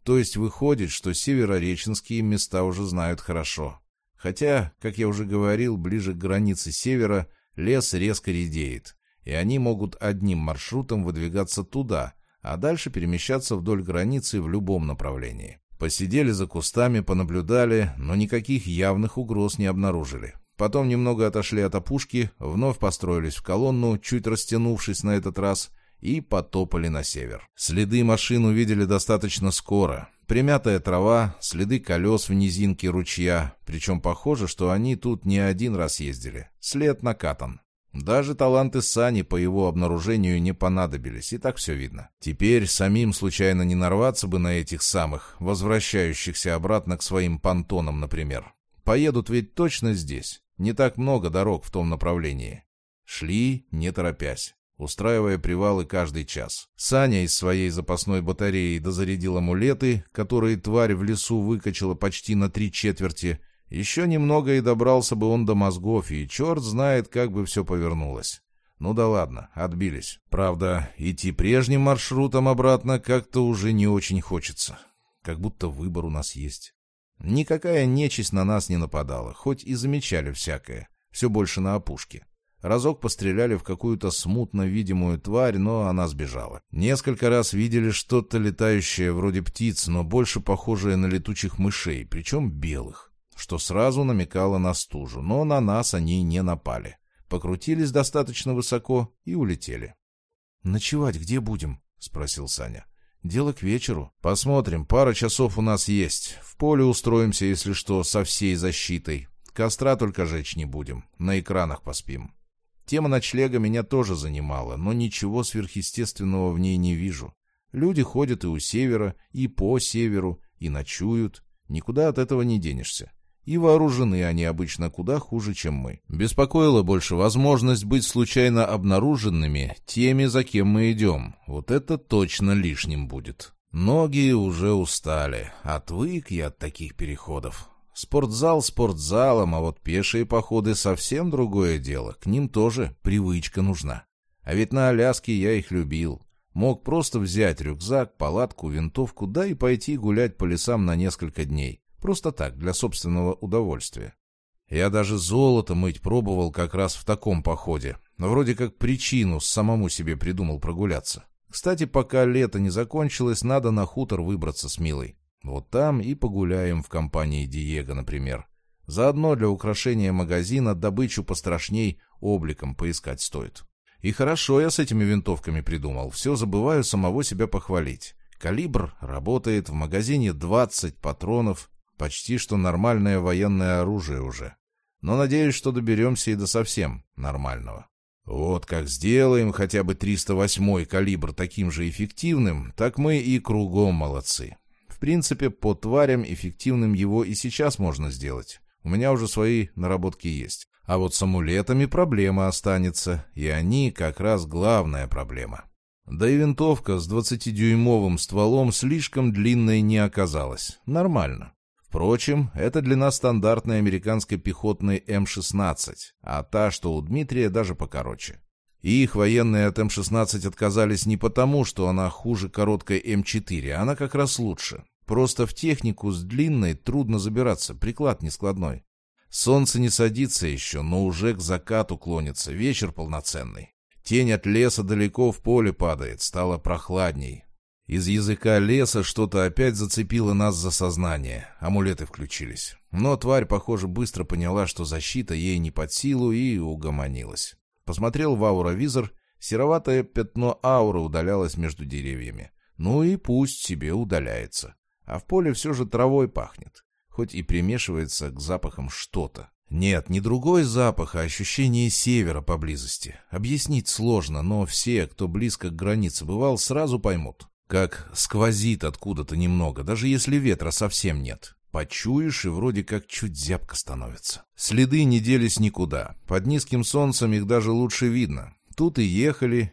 То есть выходит, что северореченские места уже знают хорошо. Хотя, как я уже говорил, ближе к границе севера лес резко редеет, и они могут одним маршрутом выдвигаться туда, а дальше перемещаться вдоль границы в любом направлении. Посидели за кустами, понаблюдали, но никаких явных угроз не обнаружили. Потом немного отошли от опушки, вновь построились в колонну, чуть растянувшись на этот раз, и потопали на север. Следы машин увидели достаточно скоро. Примятая трава, следы колес в низинке ручья, причем похоже, что они тут не один раз ездили. След накатан. Даже таланты Сани по его обнаружению не понадобились, и так все видно. Теперь самим случайно не нарваться бы на этих самых, возвращающихся обратно к своим понтонам, например. Поедут ведь точно здесь. Не так много дорог в том направлении. Шли, не торопясь, устраивая привалы каждый час. Саня из своей запасной батареи дозарядил амулеты, которые тварь в лесу выкачала почти на 3/4. Еще немного и добрался бы он до мозгов, и черт знает, как бы все повернулось. Ну да ладно, отбились. Правда, идти прежним маршрутом обратно как-то уже не очень хочется. Как будто выбор у нас есть. Никакая нечисть на нас не нападала, хоть и замечали всякое, все больше на опушке. Разок постреляли в какую-то смутно видимую тварь, но она сбежала. Несколько раз видели что-то летающее вроде птиц, но больше похожее на летучих мышей, причем белых, что сразу намекало на стужу, но на нас они не напали. Покрутились достаточно высоко и улетели. «Ночевать где будем?» — спросил Саня. «Дело к вечеру. Посмотрим, пара часов у нас есть. В поле устроимся, если что, со всей защитой. Костра только жечь не будем, на экранах поспим». Тема ночлега меня тоже занимала, но ничего сверхъестественного в ней не вижу. Люди ходят и у севера, и по северу, и ночуют. Никуда от этого не денешься. И вооружены они обычно куда хуже, чем мы. Беспокоила больше возможность быть случайно обнаруженными теми, за кем мы идем. Вот это точно лишним будет. Ноги уже устали. Отвык я от таких переходов. Спортзал спортзалом, а вот пешие походы совсем другое дело. К ним тоже привычка нужна. А ведь на Аляске я их любил. Мог просто взять рюкзак, палатку, винтовку, да и пойти гулять по лесам на несколько дней. Просто так, для собственного удовольствия. Я даже золото мыть пробовал как раз в таком походе. Но вроде как причину самому себе придумал прогуляться. Кстати, пока лето не закончилось, надо на хутор выбраться с Милой. Вот там и погуляем в компании Диего, например. Заодно для украшения магазина добычу пострашней обликом поискать стоит. И хорошо я с этими винтовками придумал. Все забываю самого себя похвалить. Калибр работает, в магазине 20 патронов. Почти что нормальное военное оружие уже. Но надеюсь, что доберемся и до совсем нормального. Вот как сделаем хотя бы 308-й калибр таким же эффективным, так мы и кругом молодцы. В принципе, по тварям эффективным его и сейчас можно сделать. У меня уже свои наработки есть. А вот с амулетами проблема останется, и они как раз главная проблема. Да и винтовка с 20-дюймовым стволом слишком длинной не оказалась. Нормально. Впрочем, эта длина стандартной американской пехотной М-16, а та, что у Дмитрия, даже покороче. И их военные от М-16 отказались не потому, что она хуже короткой М-4, она как раз лучше. Просто в технику с длинной трудно забираться, приклад нескладной. Солнце не садится еще, но уже к закату клонится, вечер полноценный. Тень от леса далеко в поле падает, стало прохладней. Из языка леса что-то опять зацепило нас за сознание, амулеты включились. Но тварь, похоже, быстро поняла, что защита ей не под силу, и угомонилась. Посмотрел в ауровизор, сероватое пятно ауры удалялось между деревьями. Ну и пусть себе удаляется. А в поле все же травой пахнет, хоть и примешивается к запахам что-то. Нет, не другой запах, а ощущение севера поблизости. Объяснить сложно, но все, кто близко к границе бывал, сразу поймут. Как сквозит откуда-то немного, даже если ветра совсем нет. Почуешь, и вроде как чуть зябко становится. Следы не делись никуда. Под низким солнцем их даже лучше видно. Тут и ехали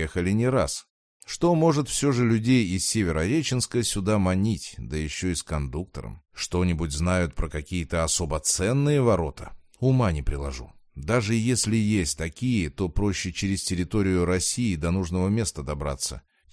не раз. Что может все же людей из Северореченска сюда манить, да еще и с кондуктором? Что-нибудь знают про какие-то особо ценные ворота? Ума не приложу. Даже если есть такие, то проще через территорию России до нужного места добраться,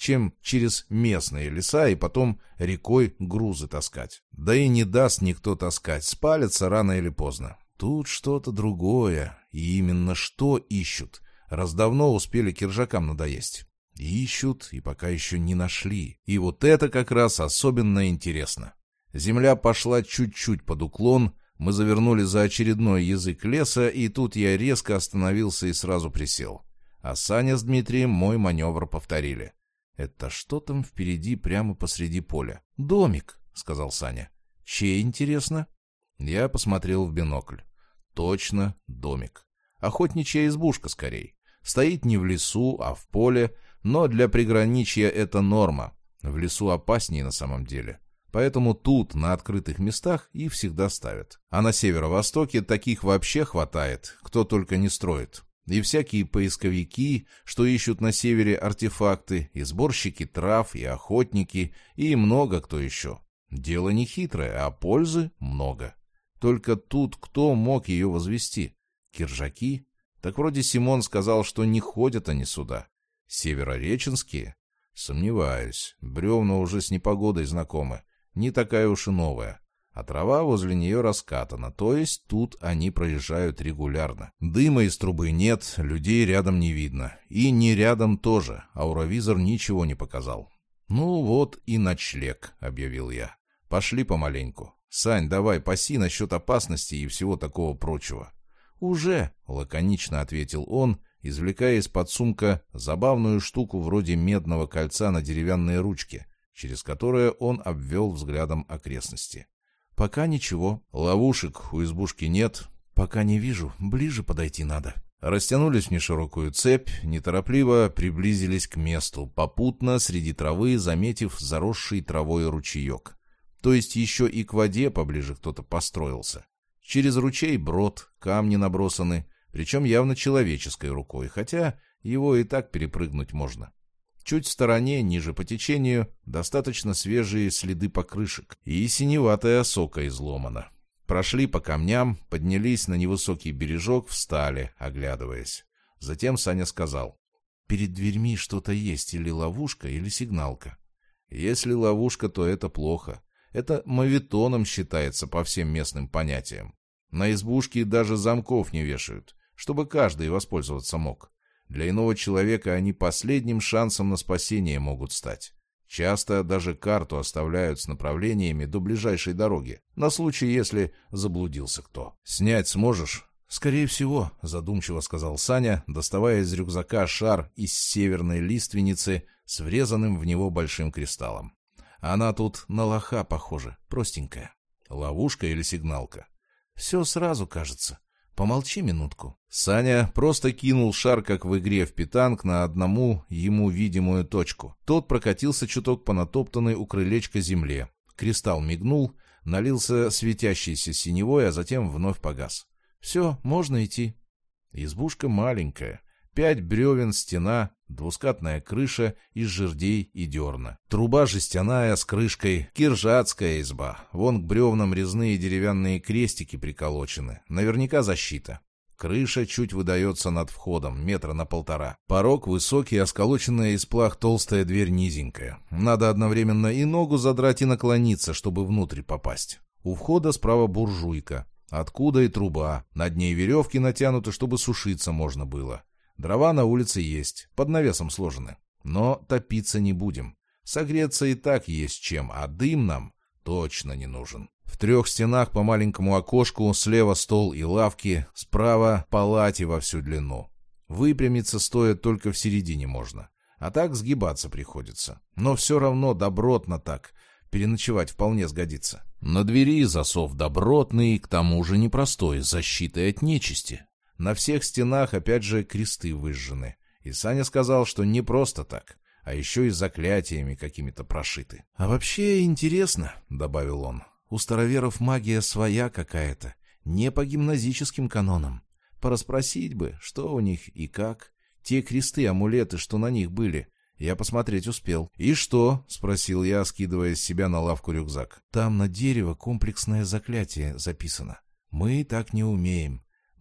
чем через местные леса и потом рекой грузы таскать. Да и не даст никто таскать, спалится рано или поздно. Тут что-то другое, и именно что ищут, раз давно успели киржакам надоесть. Ищут и пока еще не нашли. И вот это как раз особенно интересно. Земля пошла чуть-чуть под уклон, мы завернули за очередной язык леса, и тут я резко остановился и сразу присел. А Саня с Дмитрием мой маневр повторили. Это что там впереди прямо посреди поля? «Домик», — сказал Саня. «Чей, интересно?» Я посмотрел в бинокль. Точно, домик. Охотничья избушка скорей. Стоит не в лесу, а в поле, но для приграничья это норма. В лесу опаснее на самом деле. Поэтому тут, на открытых местах, их всегда ставят. А на северо-востоке таких вообще хватает, кто только не строит. И всякие поисковики, что ищут на севере артефакты, и сборщики трав, и охотники, и много кто еще. Дело не хитрое, а пользы много. Только тут кто мог ее возвести? Киржаки? Так вроде Симон сказал, что не ходят они сюда. Северореченские? Сомневаюсь. Бревна уже с непогодой знакомы. Не такая уж и новая. А трава возле нее раскатана, то есть тут они проезжают регулярно. Дыма из трубы нет, людей рядом не видно. И не рядом тоже, ауровизор ничего не показал. «Ну вот и ночлег», — объявил я. «Пошли помаленьку. Сань, давай паси насчет опасности и всего такого прочего». «Уже», — лаконично ответил он, извлекая из-под сумка забавную штуку вроде медного кольца на деревянной ручке, через которое он обвел взглядом окрестности. «Пока ничего. Ловушек у избушки нет». «Пока не вижу. Ближе подойти надо». Растянулись в неширокую цепь, неторопливо приблизились к месту, попутно среди травы заметив заросший травой ручеек. То есть еще и к воде поближе кто-то построился. Через ручей брод, камни набросаны, причем явно человеческой рукой, хотя его и так перепрыгнуть можно. Чуть в стороне, ниже по течению, достаточно свежие следы покрышек, и синеватая осока изломана. Прошли по камням, поднялись на невысокий бережок, встали, оглядываясь. Затем Саня сказал: «Перед дверьми что-то есть, или ловушка, или сигналка». «Если ловушка, то это плохо. Это моветоном считается по всем местным понятиям. На избушке даже замков не вешают, чтобы каждый воспользоваться мог. Для иного человека они последним шансом на спасение могут стать. Часто даже карту оставляют с направлениями до ближайшей дороги, на случай, если заблудился кто. Снять сможешь?» «Скорее всего», — задумчиво сказал Саня, доставая из рюкзака шар из северной лиственницы с врезанным в него большим кристаллом. «Она тут на лоха похожа, простенькая». «Ловушка или сигналка?» «Все сразу, кажется. Помолчи минутку». Саня просто кинул шар, как в игре в питанг, на одному ему видимую точку. Тот прокатился чуток по натоптанной у крылечка земле. Кристалл мигнул, налился светящейся синевой, а затем вновь погас. «Все, можно идти». Избушка маленькая. 5 бревен, стена, двускатная крыша из жердей и дерна. Труба жестяная с крышкой, киржатская изба. Вон к бревнам резные деревянные крестики приколочены. Наверняка защита. Крыша чуть выдается над входом, 1,5 метра. Порог высокий, а сколоченная из плах толстая дверь низенькая. Надо одновременно и ногу задрать, и наклониться, чтобы внутрь попасть. У входа справа буржуйка. Откуда и труба. Над ней веревки натянуты, чтобы сушиться можно было. Дрова на улице есть, под навесом сложены. Но топиться не будем. Согреться и так есть чем, а дым нам точно не нужен. В 3 стенах по маленькому окошку, слева стол и лавки, справа палати во всю длину. Выпрямиться стоя только в середине можно. А так сгибаться приходится. Но все равно добротно так. Переночевать вполне сгодится. На двери засов добротный, к тому же непростой, с защитой от нечисти. На всех стенах опять же кресты выжжены. И Саня сказал, что не просто так, а еще и заклятиями какими-то прошиты. «А вообще интересно», — добавил он, — «у староверов магия своя какая-то, не по гимназическим канонам. Порасспросить бы, что у них и как. Те кресты-амулеты, что на них были, я посмотреть успел». «И что?» — спросил я, скидывая с себя на лавку рюкзак. «Там на дерево комплексное заклятие записано. Мы так не умеем.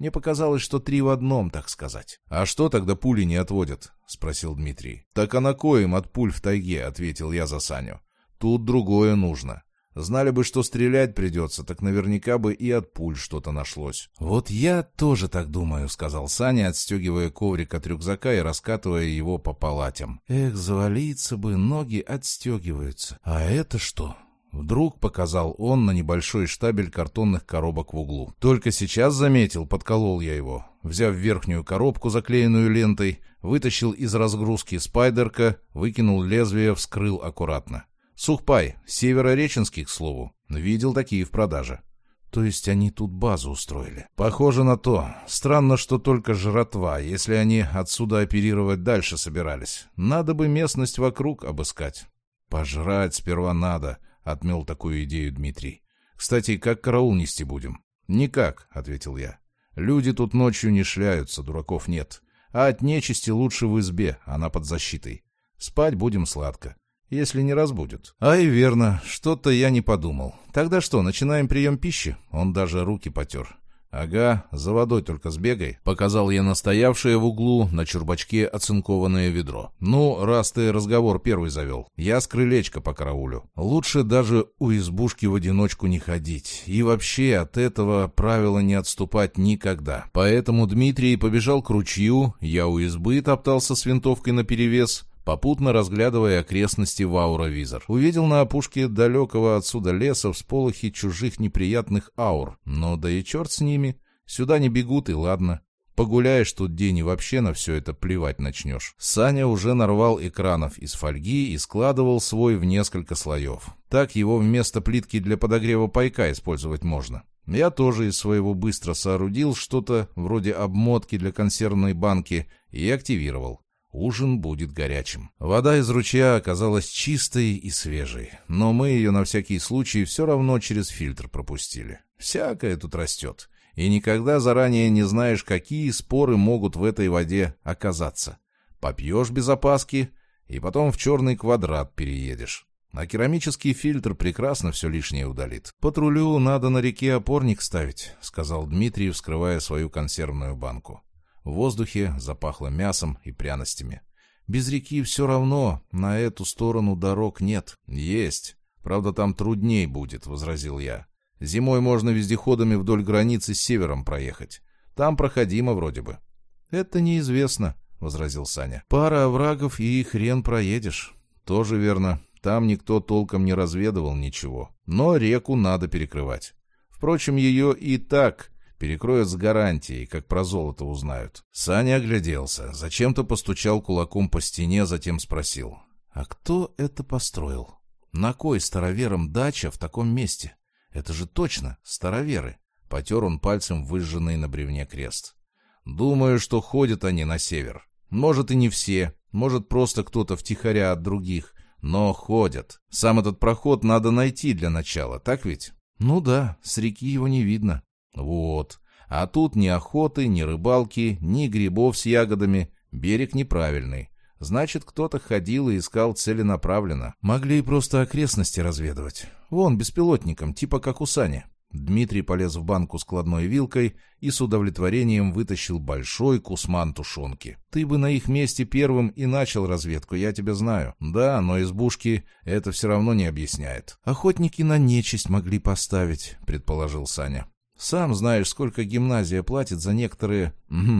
Мне показалось, что 3 в одном, так сказать. — А что тогда пули не отводят? — спросил Дмитрий. — Так а на кой им от пуль в тайге? — ответил я за Саню. — Тут другое нужно. Знали бы, что стрелять придется, так наверняка бы и от пуль что-то нашлось. — Вот я тоже так думаю, — сказал Саня, отстегивая коврик от рюкзака и раскатывая его по палатям. — Эх, завалиться бы, ноги отстегиваются. А это что? Вдруг показал он на небольшой штабель картонных коробок в углу. Только сейчас заметил, подколол я его. Взяв верхнюю коробку, заклеенную лентой, вытащил из разгрузки спайдерка, выкинул лезвие, вскрыл аккуратно. Сухпай, северореченский, к слову. Видел такие в продаже. То есть они тут базу устроили? Похоже на то. Странно, что только жратва, если они отсюда оперировать дальше собирались. Надо бы местность вокруг обыскать. Пожрать сперва надо, отмел такую идею Дмитрий. Кстати, как караул нести будем? Никак, ответил я. Люди тут ночью не шляются, дураков нет. А от нечисти лучше в избе, она под защитой. Спать будем сладко. Если не разбудят. А и верно, что-то я не подумал. Тогда что, начинаем прием пищи? Он даже руки потер. Ага, за водой только сбегай. Показал я настоявшее в углу на чурбачке оцинкованное ведро. Ну, раз ты разговор первый завел, я с крылечка по караулю. Лучше даже у избушки в одиночку не ходить. И вообще от этого правила не отступать никогда. Поэтому Дмитрий побежал к ручью, я у избы топтался с винтовкой наперевес, попутно разглядывая окрестности в ауровизор. Увидел на опушке далекого отсюда леса всполохи чужих неприятных аур. Но да и черт с ними. Сюда не бегут, и ладно. Погуляешь тут день и вообще на все это плевать начнешь. Саня уже нарвал экранов из фольги и складывал свой в несколько слоев. Так его вместо плитки для подогрева пайка использовать можно. Я тоже из своего быстро соорудил что-то вроде обмотки для консервной банки и активировал. Ужин будет горячим. Вода из ручья оказалась чистой и свежей, но мы ее на всякий случай все равно через фильтр пропустили. Всякое тут растет, и никогда заранее не знаешь, какие споры могут в этой воде оказаться. Попьешь без опаски, и потом в черный квадрат переедешь. А керамический фильтр прекрасно все лишнее удалит. «Патрулю надо на реке опорник ставить», — сказал Дмитрий, вскрывая свою консервную банку. В воздухе запахло мясом и пряностями. Без реки все равно, на эту сторону дорог нет. Есть. Правда, там трудней будет, возразил я. Зимой можно вездеходами вдоль границы с севером проехать. Там проходимо вроде бы. Это неизвестно, возразил Саня. Пара оврагов и хрен проедешь. Тоже верно. Там никто толком не разведывал ничего. Но реку надо перекрывать. Впрочем, ее и так перекроют с гарантией, как про золото узнают. Саня огляделся, зачем-то постучал кулаком по стене, затем спросил. А кто это построил? На кой староверам дача в таком месте? Это же точно староверы. Потер он пальцем выжженный на бревне крест. Думаю, что ходят они на север. Может и не все, может просто кто-то втихаря от других, но ходят. Сам этот проход надо найти для начала, так ведь? Ну да, с реки его не видно. Вот. А тут ни охоты, ни рыбалки, ни грибов с ягодами. Берег неправильный. Значит, кто-то ходил и искал целенаправленно. Могли и просто окрестности разведывать. Вон, беспилотником, типа как у Сани. Дмитрий полез в банку складной вилкой и с удовлетворением вытащил большой кусман тушенки. Ты бы на их месте первым и начал разведку, я тебя знаю. Да, но избушки это все равно не объясняет. Охотники на нечисть могли поставить, предположил Саня. Сам знаешь, сколько гимназия платит за некоторые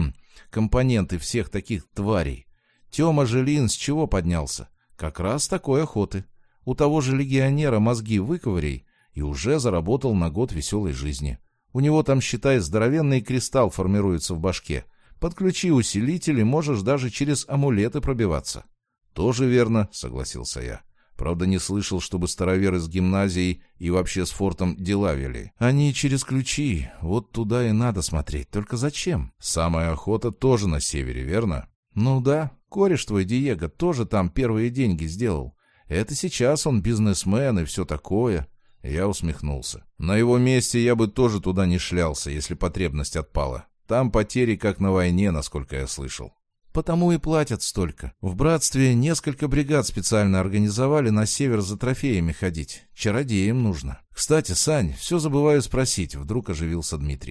компоненты всех таких тварей. Тёма Жилин с чего поднялся? Как раз с такой охоты. У того же легионера мозги выковыряй, и уже заработал на год веселой жизни. У него там, считай, здоровенный кристалл формируется в башке. Подключи усилители, можешь даже через амулеты пробиваться. Тоже верно, согласился я. Правда, не слышал, чтобы староверы с гимназией и вообще с фортом дела вели. Они через ключи, вот туда и надо смотреть. Только зачем? Самая охота тоже на севере, верно? Ну да, кореш твой Диего тоже там первые деньги сделал. Это сейчас он бизнесмен и все такое. Я усмехнулся. На его месте я бы тоже туда не шлялся, если потребность отпала. Там потери как на войне, насколько я слышал. Потому и платят столько. В братстве несколько бригад специально организовали на север за трофеями ходить. Чародеям нужно. Кстати, Сань, все забываю спросить, вдруг оживился Дмитрий.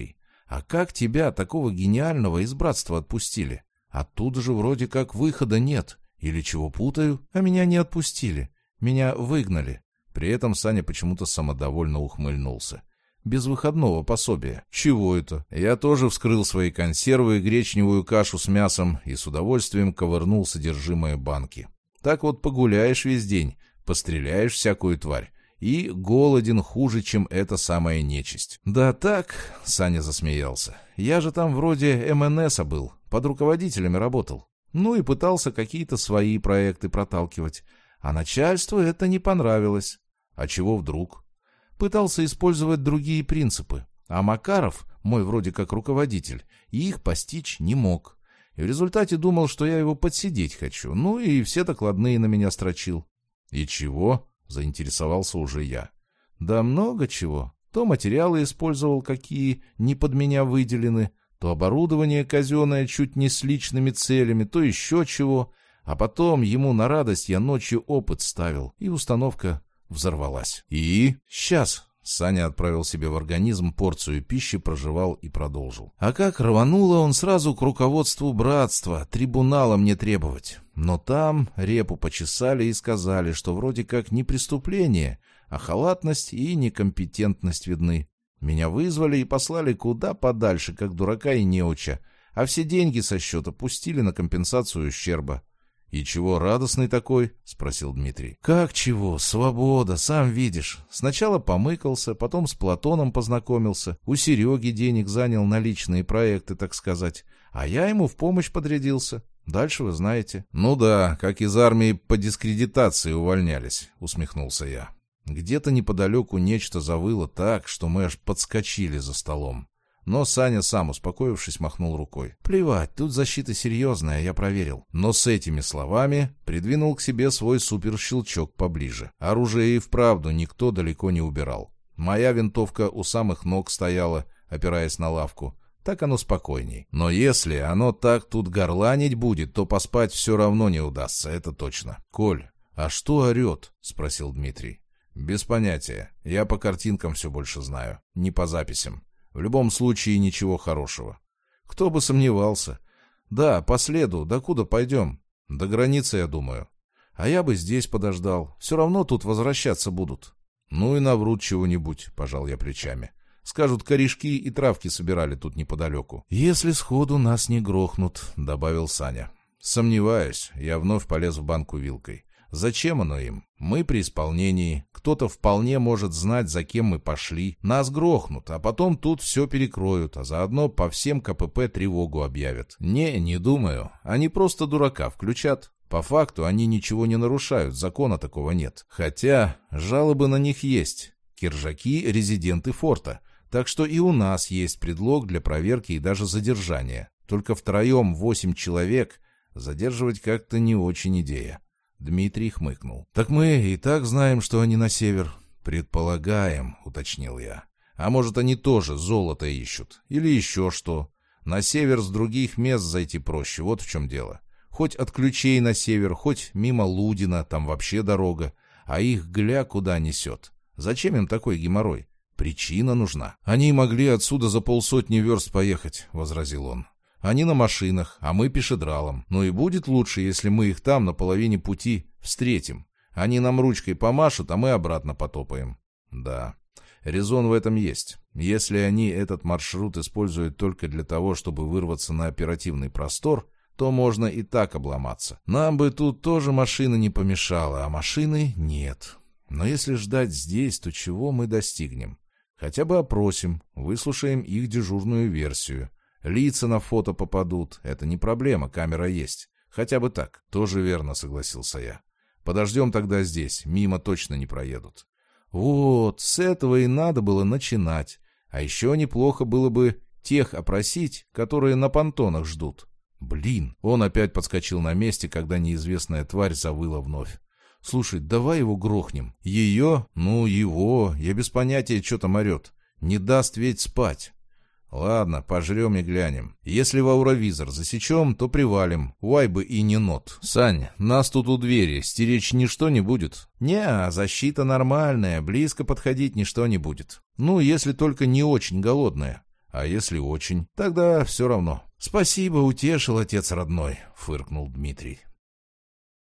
А как тебя, такого гениального, из братства отпустили? Оттуда же вроде как выхода нет. Или чего путаю? А меня не отпустили. Меня выгнали». При этом Саня почему-то самодовольно ухмыльнулся. «Без выходного пособия». «Чего это?» Я тоже вскрыл свои консервы, гречневую кашу с мясом и с удовольствием ковырнул содержимое банки. Так вот погуляешь весь день, постреляешь всякую тварь. И голоден хуже, чем эта самая нечисть. «Да так», — Саня засмеялся, — «я же там вроде МНСа был, под руководителями работал. Ну и пытался какие-то свои проекты проталкивать. А начальству это не понравилось». «А чего вдруг?» «Пытался использовать другие принципы. А Макаров, мой вроде как руководитель, их постичь не мог. И в результате думал, что я его подсидеть хочу. Ну и все докладные на меня строчил». «И чего?» — заинтересовался уже я. «Да много чего. То материалы использовал, какие не под меня выделены, то оборудование казенное чуть не с личными целями, то еще чего. А потом ему на радость я ночью опыт ставил, и установка взорвалась». «И?» «Сейчас». Саня отправил себе в организм порцию пищи, прожевал и продолжил. «А как рвануло он сразу к руководству братства, трибунала мне требовать. Но там репу почесали и сказали, что вроде как не преступление, а халатность и некомпетентность видны. Меня вызвали и послали куда подальше, как дурака и неуча, а все деньги со счета пустили на компенсацию ущерба». «И чего радостный такой?» — спросил Дмитрий. «Как чего? Свобода, сам видишь. Сначала помыкался, потом с Платоном познакомился, у Сереги денег занял на личные проекты, так сказать, а я ему в помощь подрядился. Дальше вы знаете». «Ну да, как из армии по дискредитации увольнялись», — усмехнулся я. Где-то неподалеку нечто завыло так, что мы аж подскочили за столом. Но Саня сам, успокоившись, махнул рукой. «Плевать, тут защита серьезная, я проверил». Но с этими словами придвинул к себе свой суперщелчок поближе. Оружие и вправду никто далеко не убирал. Моя винтовка у самых ног стояла, опираясь на лавку. Так оно спокойней. Но если оно так тут горланить будет, то поспать все равно не удастся, это точно. «Коль, а что орет?» — спросил Дмитрий. «Без понятия. Я по картинкам все больше знаю, не по записям. В любом случае ничего хорошего». «Кто бы сомневался. Да, по следу. Докуда пойдем?» «До границы, я думаю». «А я бы здесь подождал. Все равно тут возвращаться будут». «Ну и наврут чего-нибудь», — пожал я плечами. «Скажут, корешки и травки собирали тут неподалеку». «Если сходу нас не грохнут», — добавил Саня. «Сомневаюсь». Я вновь полез в банку вилкой. «Зачем оно им? Мы при исполнении. Кто-то вполне может знать, за кем мы пошли. Нас грохнут, а потом тут все перекроют, а заодно по всем КПП тревогу объявят». Не думаю. Они просто дурака включат. По факту они ничего не нарушают, закона такого нет. Хотя жалобы на них есть. Киржаки — резиденты форта. Так что и у нас есть предлог для проверки и даже задержания. Только втроем 8 человек задерживать как-то не очень идея». Дмитрий хмыкнул. «Так мы и так знаем, что они на север». «Предполагаем», — уточнил я. «А может, они тоже золото ищут? Или еще что? На север с других мест зайти проще, вот в чем дело. Хоть от Ключей на север, хоть мимо Лудина, там вообще дорога. А их гля куда несет. Зачем им такой геморрой? Причина нужна». «Они могли отсюда за 50 верст поехать», — возразил он. «Они на машинах, а мы пешедралом. Ну и будет лучше, если мы их там на половине пути встретим. Они нам ручкой помашут, а мы обратно потопаем». «Да, резон в этом есть. Если они этот маршрут используют только для того, чтобы вырваться на оперативный простор, то можно и так обломаться. Нам бы тут тоже машина не помешала, а машины нет. Но если ждать здесь, то чего мы достигнем? Хотя бы опросим, выслушаем их дежурную версию. Лица на фото попадут, это не проблема, камера есть. Хотя бы так». «Тоже верно», — согласился я. «Подождем тогда здесь, мимо точно не проедут». «Вот, с этого и надо было начинать. А еще неплохо было бы тех опросить, которые на понтонах ждут». «Блин!» — он опять подскочил на месте, когда неизвестная тварь завыла вновь. «Слушай, давай его грохнем». «Ее? Ну, его. Я без понятия, что там орет. Не даст ведь спать». «Ладно, пожрем и глянем. Если в ауровизор засечем, то привалим. Уай бы и не нот. Сань, нас тут у двери. Стеречь ничто не будет?» «Не, защита нормальная. Близко подходить ничто не будет. Ну, если только не очень голодная. А если очень? Тогда все равно. Спасибо, утешил отец родной, фыркнул Дмитрий.